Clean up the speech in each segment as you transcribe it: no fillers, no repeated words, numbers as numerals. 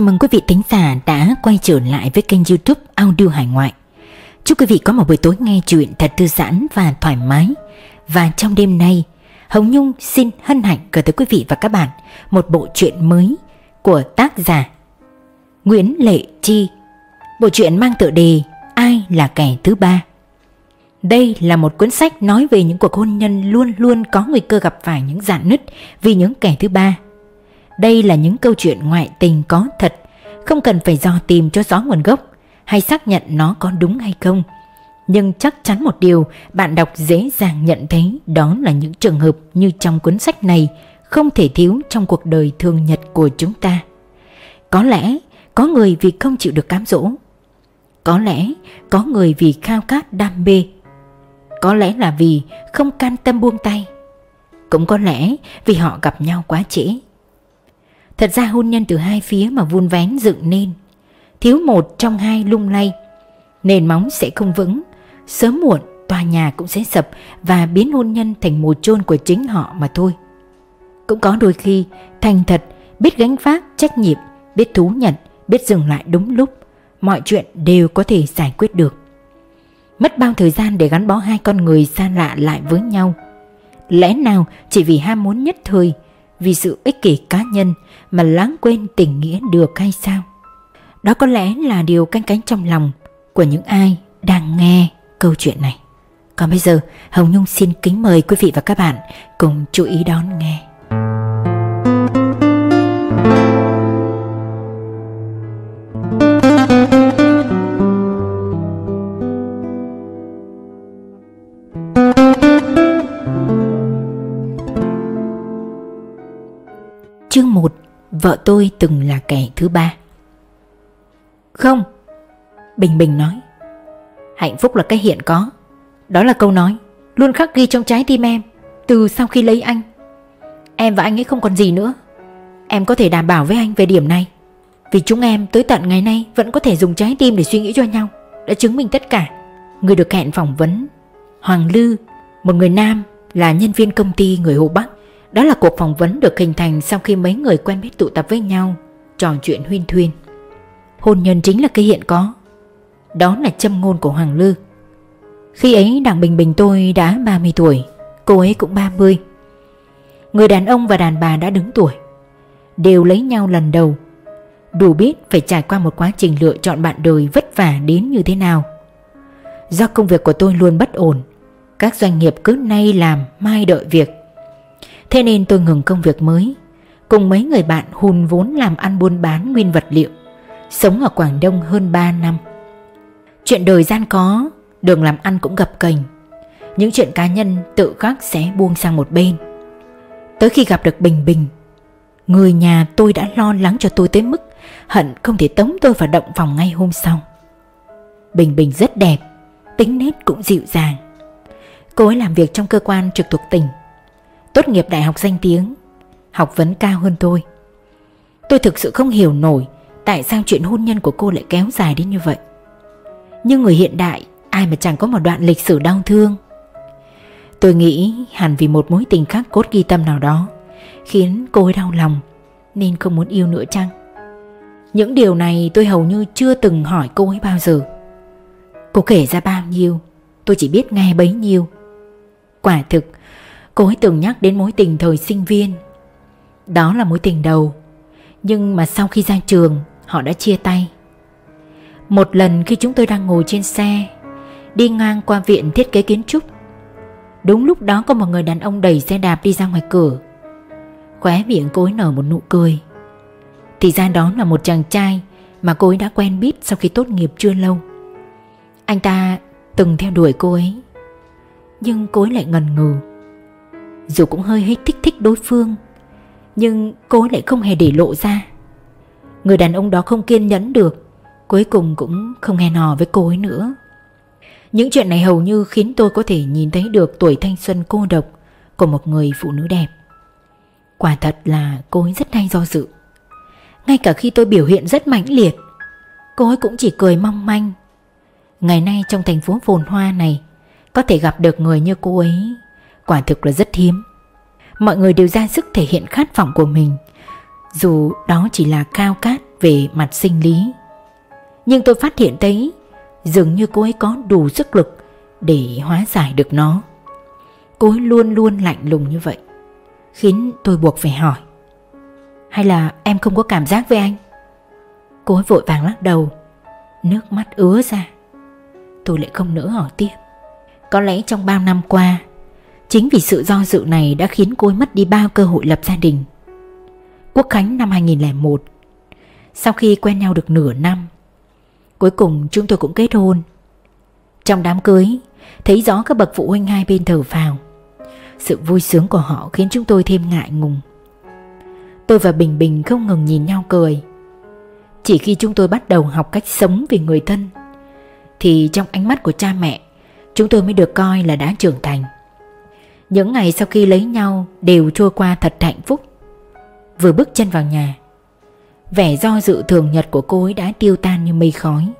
Chào mừng quý vị thính giả đã quay trở lại với kênh YouTube Audio Hải Ngoại. Chúc quý vị có một buổi tối nghe chuyện thật thư giãn và thoải mái. Và trong đêm nay, Hồng Nhung xin hân hạnh gửi tới quý vị và các bạn một bộ truyện mới của tác giả Nguyễn Lệ Chi. Bộ truyện mang tựa đề Ai là kẻ thứ ba. Đây là một cuốn sách nói về những cuộc hôn nhân luôn luôn có nguy cơ gặp phải những rạn nứt vì những kẻ thứ ba. Đây là những câu chuyện ngoại tình có thật, không cần phải dò tìm cho rõ nguồn gốc hay xác nhận nó có đúng hay không. Nhưng chắc chắn một điều bạn đọc dễ dàng nhận thấy, đó là những trường hợp như trong cuốn sách này không thể thiếu trong cuộc đời thường nhật của chúng ta. Có lẽ có người vì không chịu được cám dỗ, có lẽ có người vì khao khát đam mê, có lẽ là vì không can tâm buông tay, cũng có lẽ vì họ gặp nhau quá trễ. Thật ra hôn nhân từ hai phía mà vun vén dựng nên, thiếu một trong hai lung lay, nền móng sẽ không vững, sớm muộn tòa nhà cũng sẽ sập và biến hôn nhân thành mồ chôn của chính họ mà thôi. Cũng có đôi khi thành thật, biết gánh vác trách nhiệm, biết thú nhận, biết dừng lại đúng lúc, mọi chuyện đều có thể giải quyết được. Mất bao thời gian để gắn bó hai con người xa lạ lại với nhau? Lẽ nào chỉ vì ham muốn nhất thời, vì sự ích kỷ cá nhân mà lãng quên tình nghĩa được hay sao? Đó có lẽ là điều canh cánh trong lòng của những ai đang nghe câu chuyện này. Còn bây giờ, Hồng Nhung xin kính mời quý vị và các bạn cùng chú ý đón nghe. Chương 1. Vợ tôi từng là kẻ thứ ba. Không, Bình Bình nói. Hạnh phúc là cái hiện có. Đó là câu nói luôn khắc ghi trong trái tim em từ sau khi lấy anh. Em và anh ấy không còn gì nữa. Em có thể đảm bảo với anh về điểm này, vì chúng em tới tận ngày nay vẫn có thể dùng trái tim để suy nghĩ cho nhau, đã chứng minh tất cả. Người được hẹn phỏng vấn Hoàng Lư, một người nam, là nhân viên công ty người Hồ Bắc. Đó là cuộc phỏng vấn được hình thành sau khi mấy người quen biết tụ tập với nhau, trò chuyện huyên thuyên. Hôn nhân chính là cái hiện có. Đó là châm ngôn của Hoàng Lư. Khi ấy đặng Bình Bình tôi đã 30 tuổi, cô ấy cũng 30. Người đàn ông và đàn bà đã đứng tuổi, đều lấy nhau lần đầu, đủ biết phải trải qua một quá trình lựa chọn bạn đời vất vả đến như thế nào. Do công việc của tôi luôn bất ổn, các doanh nghiệp cứ nay làm mai đợi việc, thế nên tôi ngừng công việc mới, cùng mấy người bạn hùn vốn làm ăn buôn bán nguyên vật liệu, sống ở Quảng Đông hơn 3 năm. Chuyện đời gian khó, đường làm ăn cũng gập ghềnh, những chuyện cá nhân tự khắc sẽ buông sang một bên. Tới khi gặp được Bình Bình, người nhà tôi đã lo lắng cho tôi tới mức hận không thể tống tôi vào động phòng ngay hôm sau. Bình Bình rất đẹp, tính nết cũng dịu dàng. Cô ấy làm việc trong cơ quan trực thuộc tỉnh, tốt nghiệp đại học danh tiếng, học vấn cao hơn tôi. Tôi thực sự không hiểu nổi tại sao chuyện hôn nhân của cô lại kéo dài đến như vậy. Nhưng người hiện đại ai mà chẳng có một đoạn lịch sử đau thương. Tôi nghĩ hẳn vì một mối tình khắc cốt ghi tâm nào đó khiến cô ấy đau lòng nên không muốn yêu nữa chăng? Những điều này tôi hầu như chưa từng hỏi cô ấy bao giờ. Cô kể ra bao nhiêu tôi chỉ biết nghe bấy nhiêu. Quả thực cô ấy từng nhắc đến mối tình thời sinh viên. Đó là mối tình đầu, nhưng mà sau khi ra trường họ đã chia tay. Một lần khi chúng tôi đang ngồi trên xe đi ngang qua viện thiết kế kiến trúc, đúng lúc đó có một người đàn ông đẩy xe đạp đi ra ngoài cửa. Khóe miệng cô ấy nở một nụ cười. Thì ra đó là một chàng trai mà cô ấy đã quen biết sau khi tốt nghiệp chưa lâu. Anh ta từng theo đuổi cô ấy, nhưng cô ấy lại ngần ngừ. Dù cũng hơi thích đối phương, nhưng cô ấy lại không hề để lộ ra. Người đàn ông đó không kiên nhẫn được, cuối cùng cũng không hẹn hò với cô ấy nữa. Những chuyện này hầu như khiến tôi có thể nhìn thấy được tuổi thanh xuân cô độc của một người phụ nữ đẹp. Quả thật là cô ấy rất hay do dự. Ngay cả khi tôi biểu hiện rất mãnh liệt, cô ấy cũng chỉ cười mong manh. Ngày nay trong thành phố phồn hoa này, có thể gặp được người như cô ấy quả thực là rất hiếm. Mọi người đều ra sức thể hiện khát vọng của mình, dù đó chỉ là khao khát về mặt sinh lý. Nhưng tôi phát hiện thấy dường như cô ấy có đủ sức lực để hóa giải được nó. Cô ấy luôn luôn lạnh lùng như vậy, khiến tôi buộc phải hỏi: hay là em không có cảm giác với anh? Cô ấy vội vàng lắc đầu, nước mắt ứa ra. Tôi lại không nỡ hỏi tiếp. Có lẽ trong bao năm qua, chính vì sự do dự này đã khiến cô ấy mất đi bao cơ hội lập gia đình. Quốc khánh năm 2001, sau khi quen nhau được nửa năm, cuối cùng chúng tôi cũng kết hôn. Trong đám cưới, thấy rõ các bậc phụ huynh hai bên thở phào. Sự vui sướng của họ khiến chúng tôi thêm ngại ngùng. Tôi và Bình Bình không ngừng nhìn nhau cười. Chỉ khi chúng tôi bắt đầu học cách sống vì người thân, thì trong ánh mắt của cha mẹ, chúng tôi mới được coi là đã trưởng thành. Những ngày sau khi lấy nhau đều trôi qua thật hạnh phúc. Vừa bước chân vào nhà, vẻ do dự thường nhật của cô ấy đã tiêu tan như mây khói.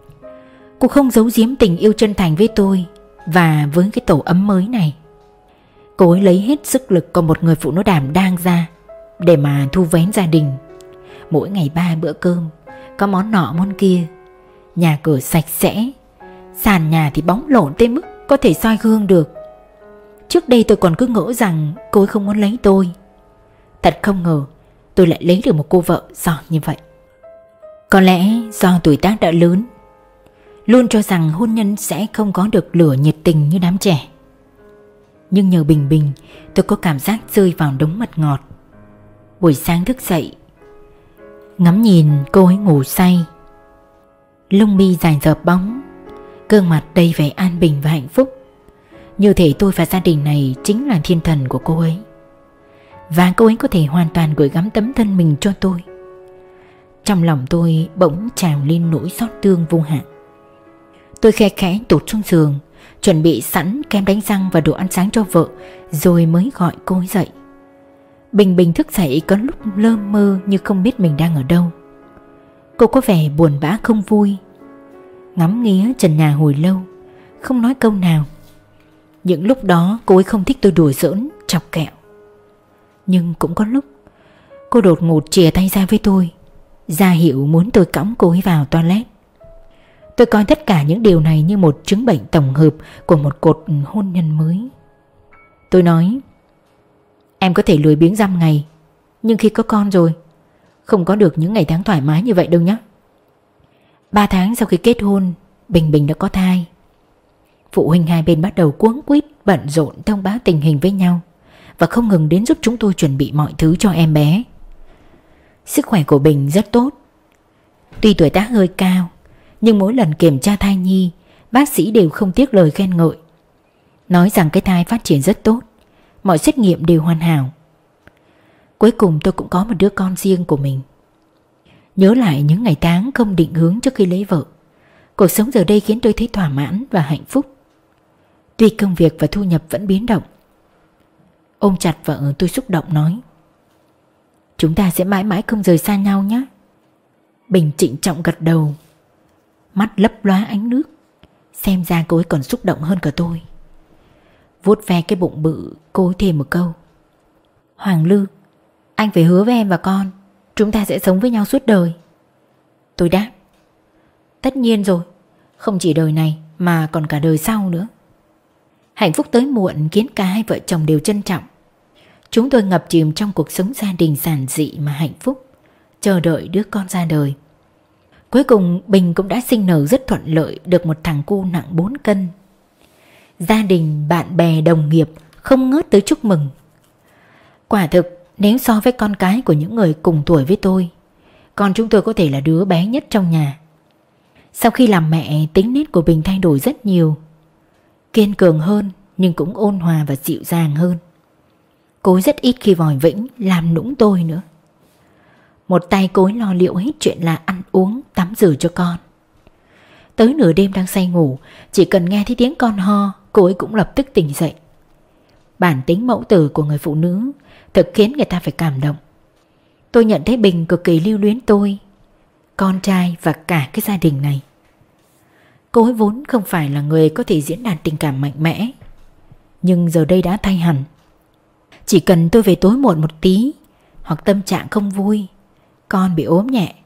Cô không giấu giếm tình yêu chân thành với tôi và với cái tổ ấm mới này. Cô ấy lấy hết sức lực của một người phụ nữ đảm đang ra để mà thu vén gia đình. Mỗi ngày 3 bữa cơm, có món nọ món kia, nhà cửa sạch sẽ, sàn nhà thì bóng lộn tới mức có thể soi gương được. Trước đây tôi còn cứ ngỡ rằng cô ấy không muốn lấy tôi. Thật không ngờ tôi lại lấy được một cô vợ giỏi như vậy. Có lẽ do tuổi tác đã lớn, luôn cho rằng hôn nhân sẽ không có được lửa nhiệt tình như đám trẻ. Nhưng nhờ Bình Bình, tôi có cảm giác rơi vào đống mật ngọt. Buổi sáng thức dậy, ngắm nhìn cô ấy ngủ say, lông mi dài dợp bóng, gương mặt đầy vẻ an bình và hạnh phúc. Như thể tôi và gia đình này chính là thiên thần của cô ấy, và cô ấy có thể hoàn toàn gửi gắm tấm thân mình cho tôi. Trong lòng tôi bỗng trào lên nỗi xót thương vô hạn. Tôi khe khẽ tụt xuống giường, chuẩn bị sẵn kem đánh răng và đồ ăn sáng cho vợ, rồi mới gọi cô ấy dậy. Bình Bình thức dậy có lúc lơ mơ như không biết mình đang ở đâu. Cô có vẻ buồn bã không vui, ngắm nghía trần nhà hồi lâu, không nói câu nào. Những lúc đó cô ấy không thích tôi đùa giỡn, chọc kẹo. Nhưng cũng có lúc cô đột ngột chìa tay ra với tôi, ra hiệu muốn tôi cõng cô ấy vào toilet. Tôi coi tất cả những điều này như một chứng bệnh tổng hợp của một cột hôn nhân mới. Tôi nói: em có thể lười biếng dăm ngày, nhưng khi có con rồi, không có được những ngày tháng thoải mái như vậy đâu nhé. 3 tháng sau khi kết hôn, Bình Bình đã có thai. Phụ huynh hai bên bắt đầu cuống quýt bận rộn thông báo tình hình với nhau và không ngừng đến giúp chúng tôi chuẩn bị mọi thứ cho em bé. Sức khỏe của Bình rất tốt. Tuy tuổi tác hơi cao, nhưng mỗi lần kiểm tra thai nhi, bác sĩ đều không tiếc lời khen ngợi, nói rằng cái thai phát triển rất tốt, mọi xét nghiệm đều hoàn hảo. Cuối cùng tôi cũng có một đứa con riêng của mình. Nhớ lại những ngày tháng không định hướng trước khi lấy vợ, cuộc sống giờ đây khiến tôi thấy thỏa mãn và hạnh phúc. Tuy công việc và thu nhập vẫn biến động. Ôm chặt vợ, tôi xúc động nói: chúng ta sẽ mãi mãi không rời xa nhau nhé. Bình trịnh trọng gật đầu, mắt lấp lóa ánh nước. Xem ra cô ấy còn xúc động hơn cả tôi. Vuốt ve cái bụng bự, cô ấy thêm một câu: Hoàng Lư, anh phải hứa với em và con, chúng ta sẽ sống với nhau suốt đời. Tôi đáp: tất nhiên rồi, không chỉ đời này mà còn cả đời sau nữa. Hạnh phúc tới muộn khiến cả hai vợ chồng đều trân trọng. Chúng tôi ngập chìm trong cuộc sống gia đình giản dị mà hạnh phúc, chờ đợi đứa con ra đời. Cuối cùng Bình cũng đã sinh nở rất thuận lợi, được một thằng cu nặng 4 cân. Gia đình, bạn bè, đồng nghiệp không ngớt tới chúc mừng. Quả thực, nếu so với con cái của những người cùng tuổi với tôi, con chúng tôi có thể là đứa bé nhất trong nhà. Sau khi làm mẹ, tính nết của Bình thay đổi rất nhiều. Kiên cường hơn, nhưng cũng ôn hòa và dịu dàng hơn. Cô rất ít khi vòi vĩnh làm nũng tôi nữa. Một tay cô ấy lo liệu hết chuyện là ăn uống, tắm rửa cho con. Tới nửa đêm đang say ngủ, chỉ cần nghe thấy tiếng con ho, cô ấy cũng lập tức tỉnh dậy. Bản tính mẫu tử của người phụ nữ thực khiến người ta phải cảm động. Tôi nhận thấy Bình cực kỳ lưu luyến tôi, con trai và cả cái gia đình này. Cô ấy vốn không phải là người có thể diễn đạt tình cảm mạnh mẽ, nhưng giờ đây đã thay hẳn. Chỉ cần tôi về tối muộn một tí, hoặc tâm trạng không vui, con bị ốm nhẹ,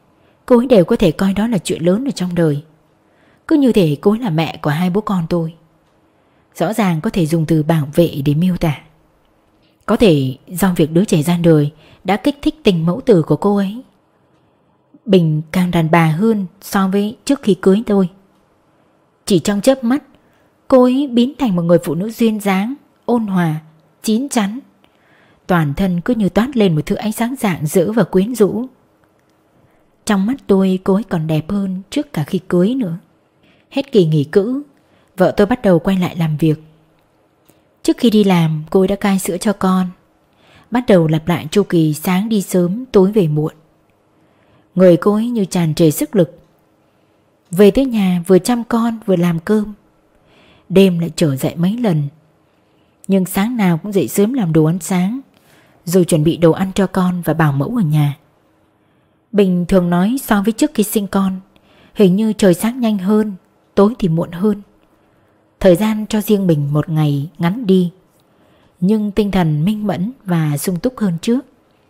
cô ấy đều có thể coi đó là chuyện lớn ở trong đời. Cứ như thể cô ấy là mẹ của hai bố con tôi. Rõ ràng có thể dùng từ bảo vệ để miêu tả. Có thể do việc đứa trẻ ra đời đã kích thích tình mẫu tử của cô ấy. Bình càng đàn bà hơn so với trước khi cưới tôi. Chỉ trong chớp mắt, cô ấy biến thành một người phụ nữ duyên dáng, ôn hòa, chín chắn. Toàn thân cứ như toát lên một thứ ánh sáng rạng rỡ và quyến rũ. Trong mắt tôi, cô ấy còn đẹp hơn trước cả khi cưới nữa. Hết kỳ nghỉ cữ, vợ tôi bắt đầu quay lại làm việc. Trước khi đi làm, cô ấy đã cai sữa cho con, bắt đầu lặp lại chu kỳ sáng đi sớm, tối về muộn. Người cô ấy như tràn trề sức lực. Về tới nhà vừa chăm con vừa làm cơm, đêm lại trở dậy mấy lần. Nhưng sáng nào cũng dậy sớm làm đồ ăn sáng, rồi chuẩn bị đồ ăn cho con và bảo mẫu ở nhà. Bình thường nói so với trước khi sinh con, hình như trời sáng nhanh hơn, tối thì muộn hơn. Thời gian cho riêng mình một ngày ngắn đi, nhưng tinh thần minh mẫn và sung túc hơn trước.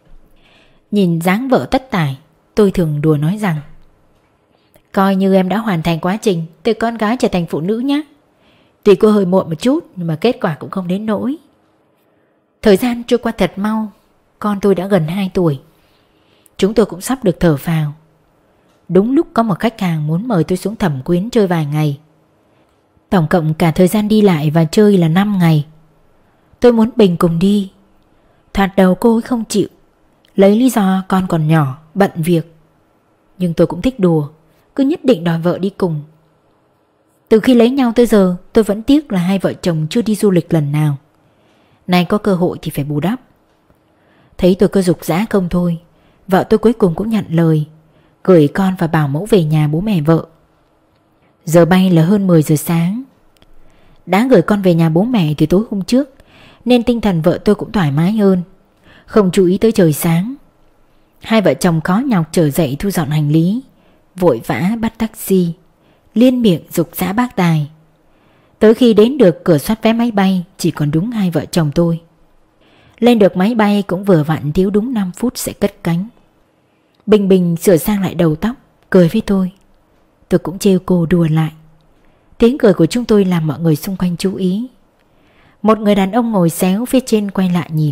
Nhìn dáng vợ tất tải, tôi thường đùa nói rằng coi như em đã hoàn thành quá trình từ con gái trở thành phụ nữ nhé. Tuy cô hơi muộn một chút, nhưng mà kết quả cũng không đến nỗi. Thời gian trôi qua thật mau. Con tôi đã gần 2 tuổi. Chúng tôi cũng sắp được thở phào. Đúng lúc có một khách hàng muốn mời tôi xuống Thẩm Quyến chơi vài ngày. Tổng cộng cả thời gian đi lại và chơi là 5 ngày. Tôi muốn Bình cùng đi. Thoạt đầu cô ấy không chịu, lấy lý do con còn nhỏ, bận việc. Nhưng tôi cũng thích đùa, cứ nhất định đòi vợ đi cùng. Từ khi lấy nhau tới giờ, tôi vẫn tiếc là hai vợ chồng chưa đi du lịch lần nào. Nay có cơ hội thì phải bù đắp. Thấy tôi cứ giục giã không thôi, vợ tôi cuối cùng cũng nhận lời, gửi con và bảo mẫu về nhà bố mẹ vợ. Giờ bay là hơn 10 giờ sáng. Đã gửi con về nhà bố mẹ từ tối hôm trước, nên tinh thần vợ tôi cũng thoải mái hơn, không chú ý tới trời sáng. Hai vợ chồng khó nhọc trở dậy thu dọn hành lý, vội vã bắt taxi, liên miệng giục giã bác tài. Tới khi đến được cửa soát vé máy bay, chỉ còn đúng hai vợ chồng tôi. Lên được máy bay cũng vừa vặn thiếu đúng 5 phút sẽ cất cánh. Bình Bình sửa sang lại đầu tóc, cười với tôi. Tôi cũng trêu cô đùa lại. Tiếng cười của chúng tôi làm mọi người xung quanh chú ý. Một người đàn ông ngồi xéo phía trên quay lại nhìn.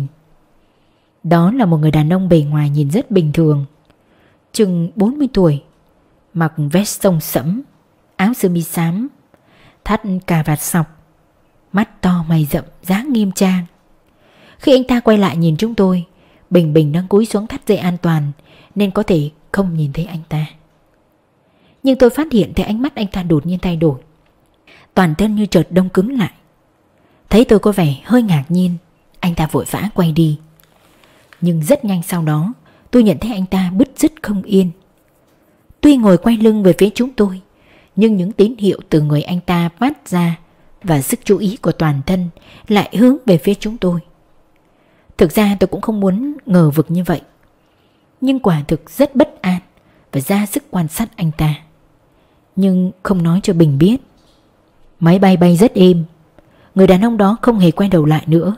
Đó là một người đàn ông bề ngoài nhìn rất bình thường, chừng 40 tuổi, mặc vest sông sẫm, áo sơ mi xám, thắt cà vạt sọc, mắt to mày rậm, dáng nghiêm trang. Khi anh ta quay lại nhìn chúng tôi, Bình Bình đang cúi xuống thắt dây an toàn nên có thể không nhìn thấy anh ta. Nhưng tôi phát hiện thấy ánh mắt anh ta đột nhiên thay đổi, toàn thân như chợt đông cứng lại. Thấy tôi có vẻ hơi ngạc nhiên, anh ta vội vã quay đi. Nhưng rất nhanh sau đó, tôi nhận thấy anh ta bứt rứt không yên. Tuy ngồi quay lưng về phía chúng tôi, nhưng những tín hiệu từ người anh ta phát ra và sức chú ý của toàn thân lại hướng về phía chúng tôi. Thực ra tôi cũng không muốn ngờ vực như vậy, nhưng quả thực rất bất an và ra sức quan sát anh ta, nhưng không nói cho Bình biết. Máy bay bay rất êm, người đàn ông đó không hề quay đầu lại nữa.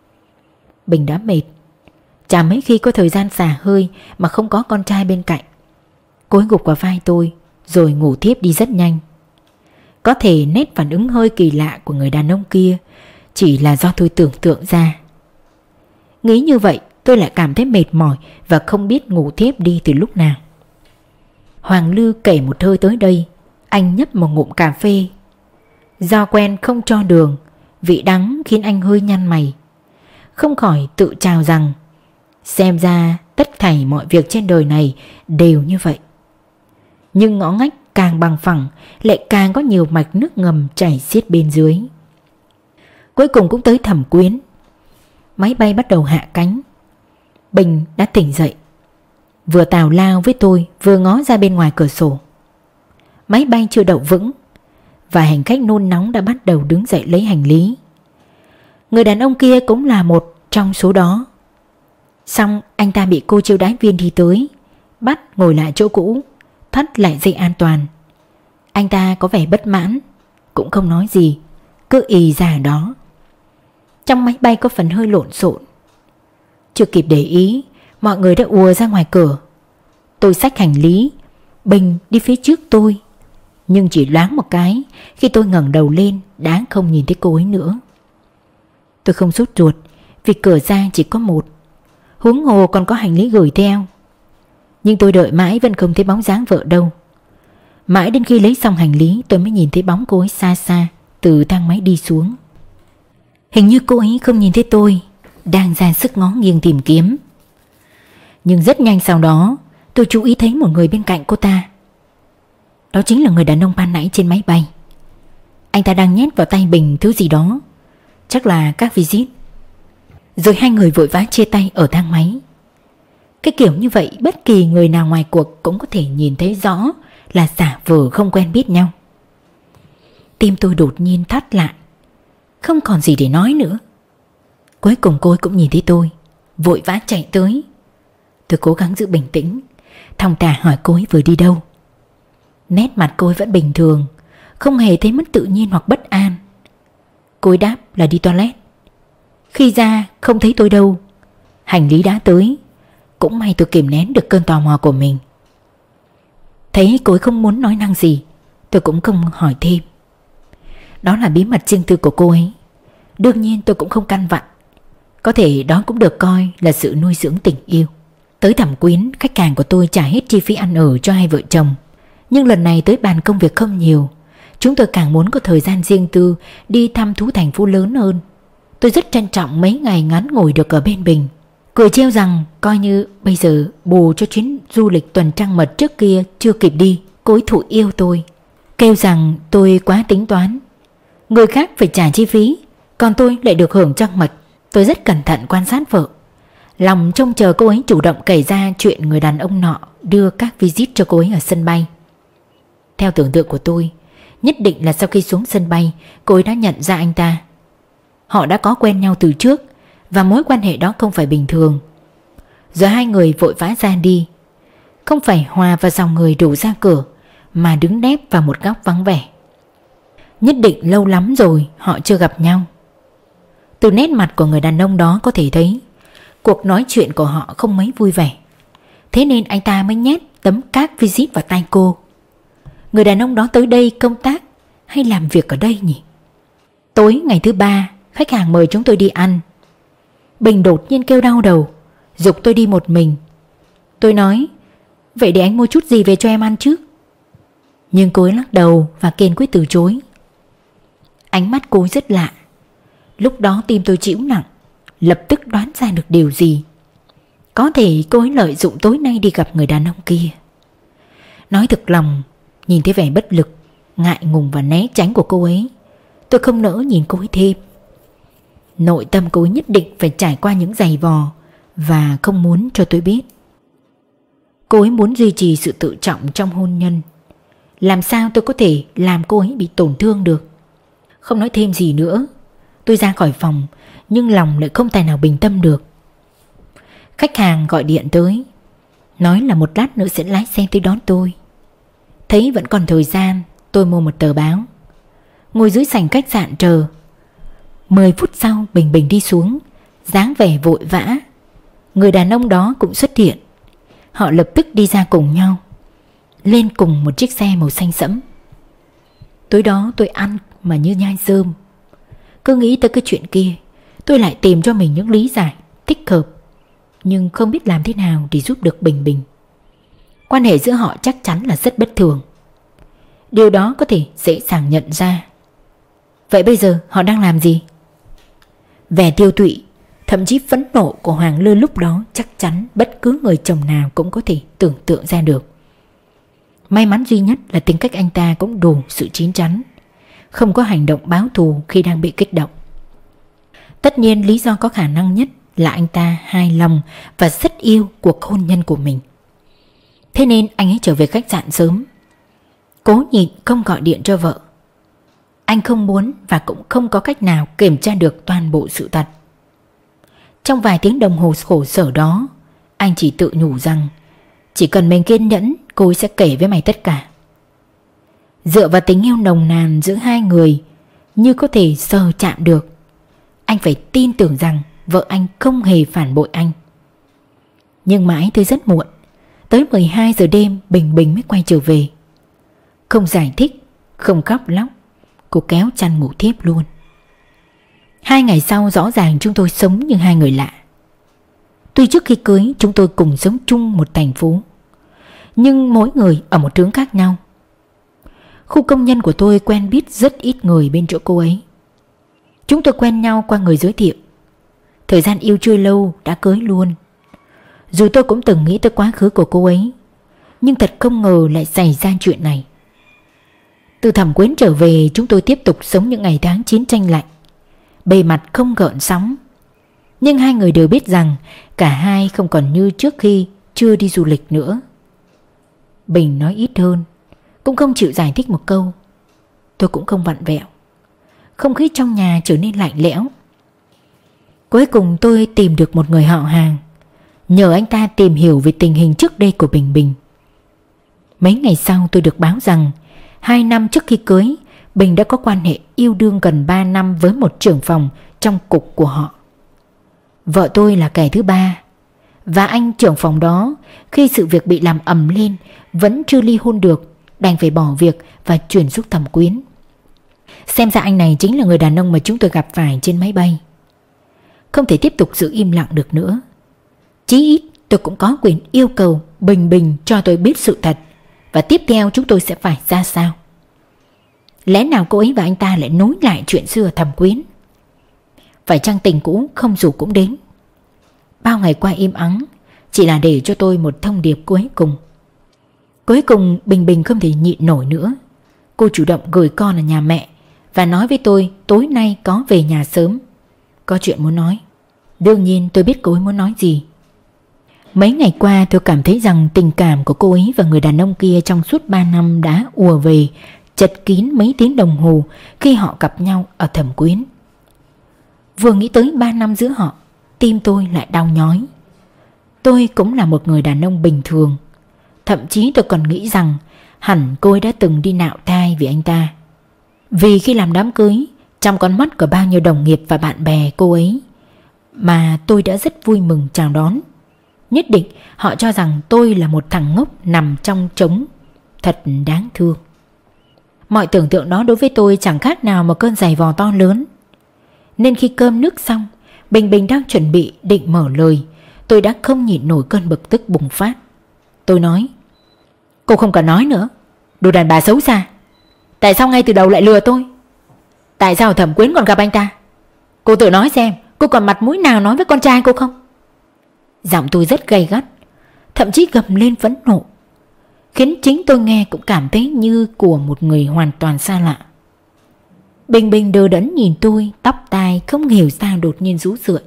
Bình đã mệt, chả mấy khi có thời gian xả hơi mà không có con trai bên cạnh. Cô ấy gục vào vai tôi rồi ngủ thiếp đi rất nhanh. Có thể nét phản ứng hơi kỳ lạ của người đàn ông kia chỉ là do tôi tưởng tượng ra. Nghĩ như vậy tôi lại cảm thấy mệt mỏi và không biết ngủ thiếp đi từ lúc nào. Hoàng Lư kể một hơi tới đây, anh nhấp một ngụm cà phê. Do quen không cho đường, vị đắng khiến anh hơi nhăn mày. Không khỏi tự chào rằng xem ra tất thảy mọi việc trên đời này đều như vậy. Nhưng ngõ ngách càng bằng phẳng lại càng có nhiều mạch nước ngầm chảy xiết bên dưới. Cuối cùng cũng tới Thẩm Quyến. Máy bay bắt đầu hạ cánh. Bình đã tỉnh dậy, vừa tào lao với tôi vừa ngó ra bên ngoài cửa sổ. Máy bay chưa đậu vững và hành khách nôn nóng đã bắt đầu đứng dậy lấy hành lý. Người đàn ông kia cũng là một trong số đó. Xong anh ta bị cô chiêu đãi viên đi tới, bắt ngồi lại chỗ cũ, thắt lại dây an toàn. Anh ta có vẻ bất mãn, cũng không nói gì, cứ ì ra đó. Trong máy bay có phần hơi lộn xộn. Chưa kịp để ý, mọi người đã ùa ra ngoài cửa. Tôi xách hành lý, Bình đi phía trước tôi, nhưng chỉ loáng một cái, khi tôi ngẩng đầu lên đã không nhìn thấy cô ấy nữa. Tôi không sốt ruột vì cửa ra chỉ có một, huống hồ còn có hành lý gửi theo. Nhưng tôi đợi mãi vẫn không thấy bóng dáng vợ đâu. Mãi đến khi lấy xong hành lý tôi mới nhìn thấy bóng cô ấy xa xa từ thang máy đi xuống. Hình như cô ấy không nhìn thấy tôi, đang ra sức ngó nghiêng tìm kiếm. Nhưng rất nhanh sau đó tôi chú ý thấy một người bên cạnh cô ta. Đó chính là người đàn ông ban nãy trên máy bay. Anh ta đang nhét vào tay Bình thứ gì đó, chắc là các visit. Rồi hai người vội vã chia tay ở thang máy. Cái kiểu như vậy bất kỳ người nào ngoài cuộc cũng có thể nhìn thấy rõ là giả vờ không quen biết nhau. Tim tôi đột nhiên thắt lại, không còn gì để nói nữa. Cuối cùng cô ấy cũng nhìn thấy tôi, vội vã chạy tới. Tôi cố gắng giữ bình tĩnh, thong thả hỏi cô ấy vừa đi đâu. Nét mặt cô ấy vẫn bình thường, không hề thấy mất tự nhiên hoặc bất an. Cô ấy đáp là đi toilet. Khi ra không thấy tôi đâu, hành lý đã tới. Cũng may tôi kìm nén được cơn tò mò của mình. Thấy cô ấy không muốn nói năng gì, tôi cũng không hỏi thêm. Đó là bí mật riêng tư của cô ấy, đương nhiên tôi cũng không căn vặn. Có thể đó cũng được coi là sự nuôi dưỡng tình yêu. Tới Thẩm Quyến, khách hàng của tôi trả hết chi phí ăn ở cho hai vợ chồng. Nhưng lần này tới bàn công việc không nhiều. Chúng tôi càng muốn có thời gian riêng tư đi thăm thú thành phố lớn hơn. Tôi rất trân trọng mấy ngày ngắn ngủi được ở bên Bình. Cười trêu rằng coi như bây giờ bù cho chuyến du lịch tuần trăng mật trước kia chưa kịp đi, cô ấy thụ yêu tôi. Kêu rằng tôi quá tính toán, người khác phải trả chi phí, còn tôi lại được hưởng trăng mật. Tôi rất cẩn thận quan sát vợ, lòng trông chờ cô ấy chủ động kể ra chuyện người đàn ông nọ đưa các visit cho cô ấy ở sân bay. Theo tưởng tượng của tôi, nhất định là sau khi xuống sân bay, cô ấy đã nhận ra anh ta. Họ đã có quen nhau từ trước, và mối quan hệ đó không phải bình thường. Rồi hai người vội vã ra đi, không phải hòa vào dòng người đổ ra cửa, mà đứng nép vào một góc vắng vẻ. Nhất định lâu lắm rồi họ chưa gặp nhau. Từ nét mặt của người đàn ông đó có thể thấy cuộc nói chuyện của họ không mấy vui vẻ. Thế nên anh ta mới nhét tấm các visit vào tay cô. Người đàn ông đó tới đây công tác hay làm việc ở đây nhỉ? Tối ngày thứ ba, khách hàng mời chúng tôi đi ăn. Bình đột nhiên kêu đau đầu, giục tôi đi một mình. Tôi nói, vậy để anh mua chút gì về cho em ăn trước. Nhưng cô ấy lắc đầu và kiên quyết từ chối. Ánh mắt cô ấy rất lạ. Lúc đó tim tôi chịu nặng, lập tức đoán ra được điều gì. Có thể cô ấy lợi dụng tối nay đi gặp người đàn ông kia. Nói thực lòng, nhìn thấy vẻ bất lực, ngại ngùng và né tránh của cô ấy, tôi không nỡ nhìn cô ấy thêm. Nội tâm cô ấy nhất định phải trải qua những giày vò và không muốn cho tôi biết. Cô ấy muốn duy trì sự tự trọng trong hôn nhân. Làm sao tôi có thể làm cô ấy bị tổn thương được? Không nói thêm gì nữa, tôi ra khỏi phòng, nhưng lòng lại không tài nào bình tâm được. Khách hàng gọi điện tới, nói là một lát nữa sẽ lái xe tới đón tôi. Thấy vẫn còn thời gian, tôi mua một tờ báo, ngồi dưới sảnh khách sạn chờ. 10 phút sau Bình Bình đi xuống, dáng vẻ vội vã. Người đàn ông đó cũng xuất hiện. Họ lập tức đi ra cùng nhau, lên cùng một chiếc xe màu xanh sẫm. Tối đó tôi ăn mà như nhai rơm. Cứ nghĩ tới cái chuyện kia, tôi lại tìm cho mình những lý giải thích hợp, nhưng không biết làm thế nào để giúp được Bình Bình. Quan hệ giữa họ chắc chắn là rất bất thường. Điều đó có thể dễ dàng nhận ra. Vậy bây giờ họ đang làm gì? Vẻ tiêu tụy, thậm chí phẫn nộ của Hoàng Lư lúc đó chắc chắn bất cứ người chồng nào cũng có thể tưởng tượng ra được. May mắn duy nhất là tính cách anh ta cũng đủ sự chín chắn, không có hành động báo thù khi đang bị kích động. Tất nhiên lý do có khả năng nhất là anh ta hài lòng và rất yêu cuộc hôn nhân của mình. Thế nên anh ấy trở về khách sạn sớm, cố nhịn không gọi điện cho vợ. Anh không muốn và cũng không có cách nào kiểm tra được toàn bộ sự thật. Trong vài tiếng đồng hồ khổ sở đó, anh chỉ tự nhủ rằng chỉ cần mình kiên nhẫn, cô ấy sẽ kể với mày tất cả. Dựa vào tình yêu nồng nàn giữa hai người như có thể sờ chạm được, anh phải tin tưởng rằng vợ anh không hề phản bội anh. Nhưng mãi tới rất muộn, Tới 12 giờ đêm Bình Bình mới quay trở về. Không giải thích, không khóc lóc, cô kéo chăn ngủ thiếp luôn. 2 ngày sau rõ ràng chúng tôi sống như hai người lạ. Tuy trước khi cưới chúng tôi cùng sống chung một thành phố, nhưng mỗi người ở một hướng khác nhau. Khu công nhân của tôi quen biết rất ít người bên chỗ cô ấy. Chúng tôi quen nhau qua người giới thiệu. Thời gian yêu chưa lâu đã cưới luôn. Dù tôi cũng từng nghĩ tới quá khứ của cô ấy, nhưng thật không ngờ lại xảy ra chuyện này. Từ Thẩm Quyến trở về, chúng tôi tiếp tục sống những ngày tháng chiến tranh lạnh, bề mặt không gợn sóng. Nhưng hai người đều biết rằng cả hai không còn như trước khi chưa đi du lịch nữa. Bình nói ít hơn, cũng không chịu giải thích một câu. Tôi cũng không vặn vẹo. Không khí trong nhà trở nên lạnh lẽo. Cuối cùng tôi tìm được một người họ hàng, nhờ anh ta tìm hiểu về tình hình trước đây của Bình Bình. Mấy ngày sau tôi được báo rằng 2 năm trước khi cưới, Bình đã có quan hệ yêu đương gần 3 năm với một trưởng phòng trong cục của họ. Vợ tôi là kẻ thứ ba, và anh trưởng phòng đó khi sự việc bị làm ầm lên vẫn chưa ly hôn được, đành phải bỏ việc và chuyển giúp Thẩm Quyến. Xem ra anh này chính là người đàn ông mà chúng tôi gặp phải trên máy bay. Không thể tiếp tục giữ im lặng được nữa. Chí ít tôi cũng có quyền yêu cầu Bình Bình cho tôi biết sự thật, và tiếp theo chúng tôi sẽ phải ra sao. Lẽ nào cô ấy và anh ta lại nối lại chuyện xưa Thẩm Quyến? Phải chăng tình cũ không dù cũng đến? Bao ngày qua im ắng chỉ là để cho tôi một thông điệp cuối cùng. Cuối cùng Bình Bình không thể nhịn nổi nữa. Cô chủ động gửi con ở nhà mẹ và nói với tôi tối nay có về nhà sớm, có chuyện muốn nói. Đương nhiên tôi biết cô ấy muốn nói gì. Mấy ngày qua tôi cảm thấy rằng tình cảm của cô ấy và người đàn ông kia trong suốt 3 năm đã ùa về, chật kín mấy tiếng đồng hồ khi họ gặp nhau ở Thẩm Quyến. Vừa nghĩ tới 3 năm giữa họ, tim tôi lại đau nhói. Tôi cũng là một người đàn ông bình thường. Thậm chí tôi còn nghĩ rằng hẳn cô ấy đã từng đi nạo thai vì anh ta. Vì khi làm đám cưới, trong con mắt của bao nhiêu đồng nghiệp và bạn bè cô ấy mà tôi đã rất vui mừng chào đón. Nhất định họ cho rằng tôi là một thằng ngốc nằm trong trống. Thật đáng thương. Mọi tưởng tượng đó đối với tôi chẳng khác nào một cơn giày vò to lớn. Nên khi cơm nước xong, Bình Bình đang chuẩn bị định mở lời, tôi đã không nhịn nổi cơn bực tức bùng phát. Tôi nói: cô không cần nói nữa, đồ đàn bà xấu xa. Tại sao ngay từ đầu lại lừa tôi? Tại sao Thẩm Quyến còn gặp anh ta? Cô tự nói xem, cô còn mặt mũi nào nói với con trai cô không? Giọng tôi rất gay gắt, thậm chí gầm lên phẫn nộ, khiến chính tôi nghe cũng cảm thấy như của một người hoàn toàn xa lạ. Bình Bình đờ đẫn nhìn tôi, tóc tai không hiểu sao đột nhiên rũ rượi.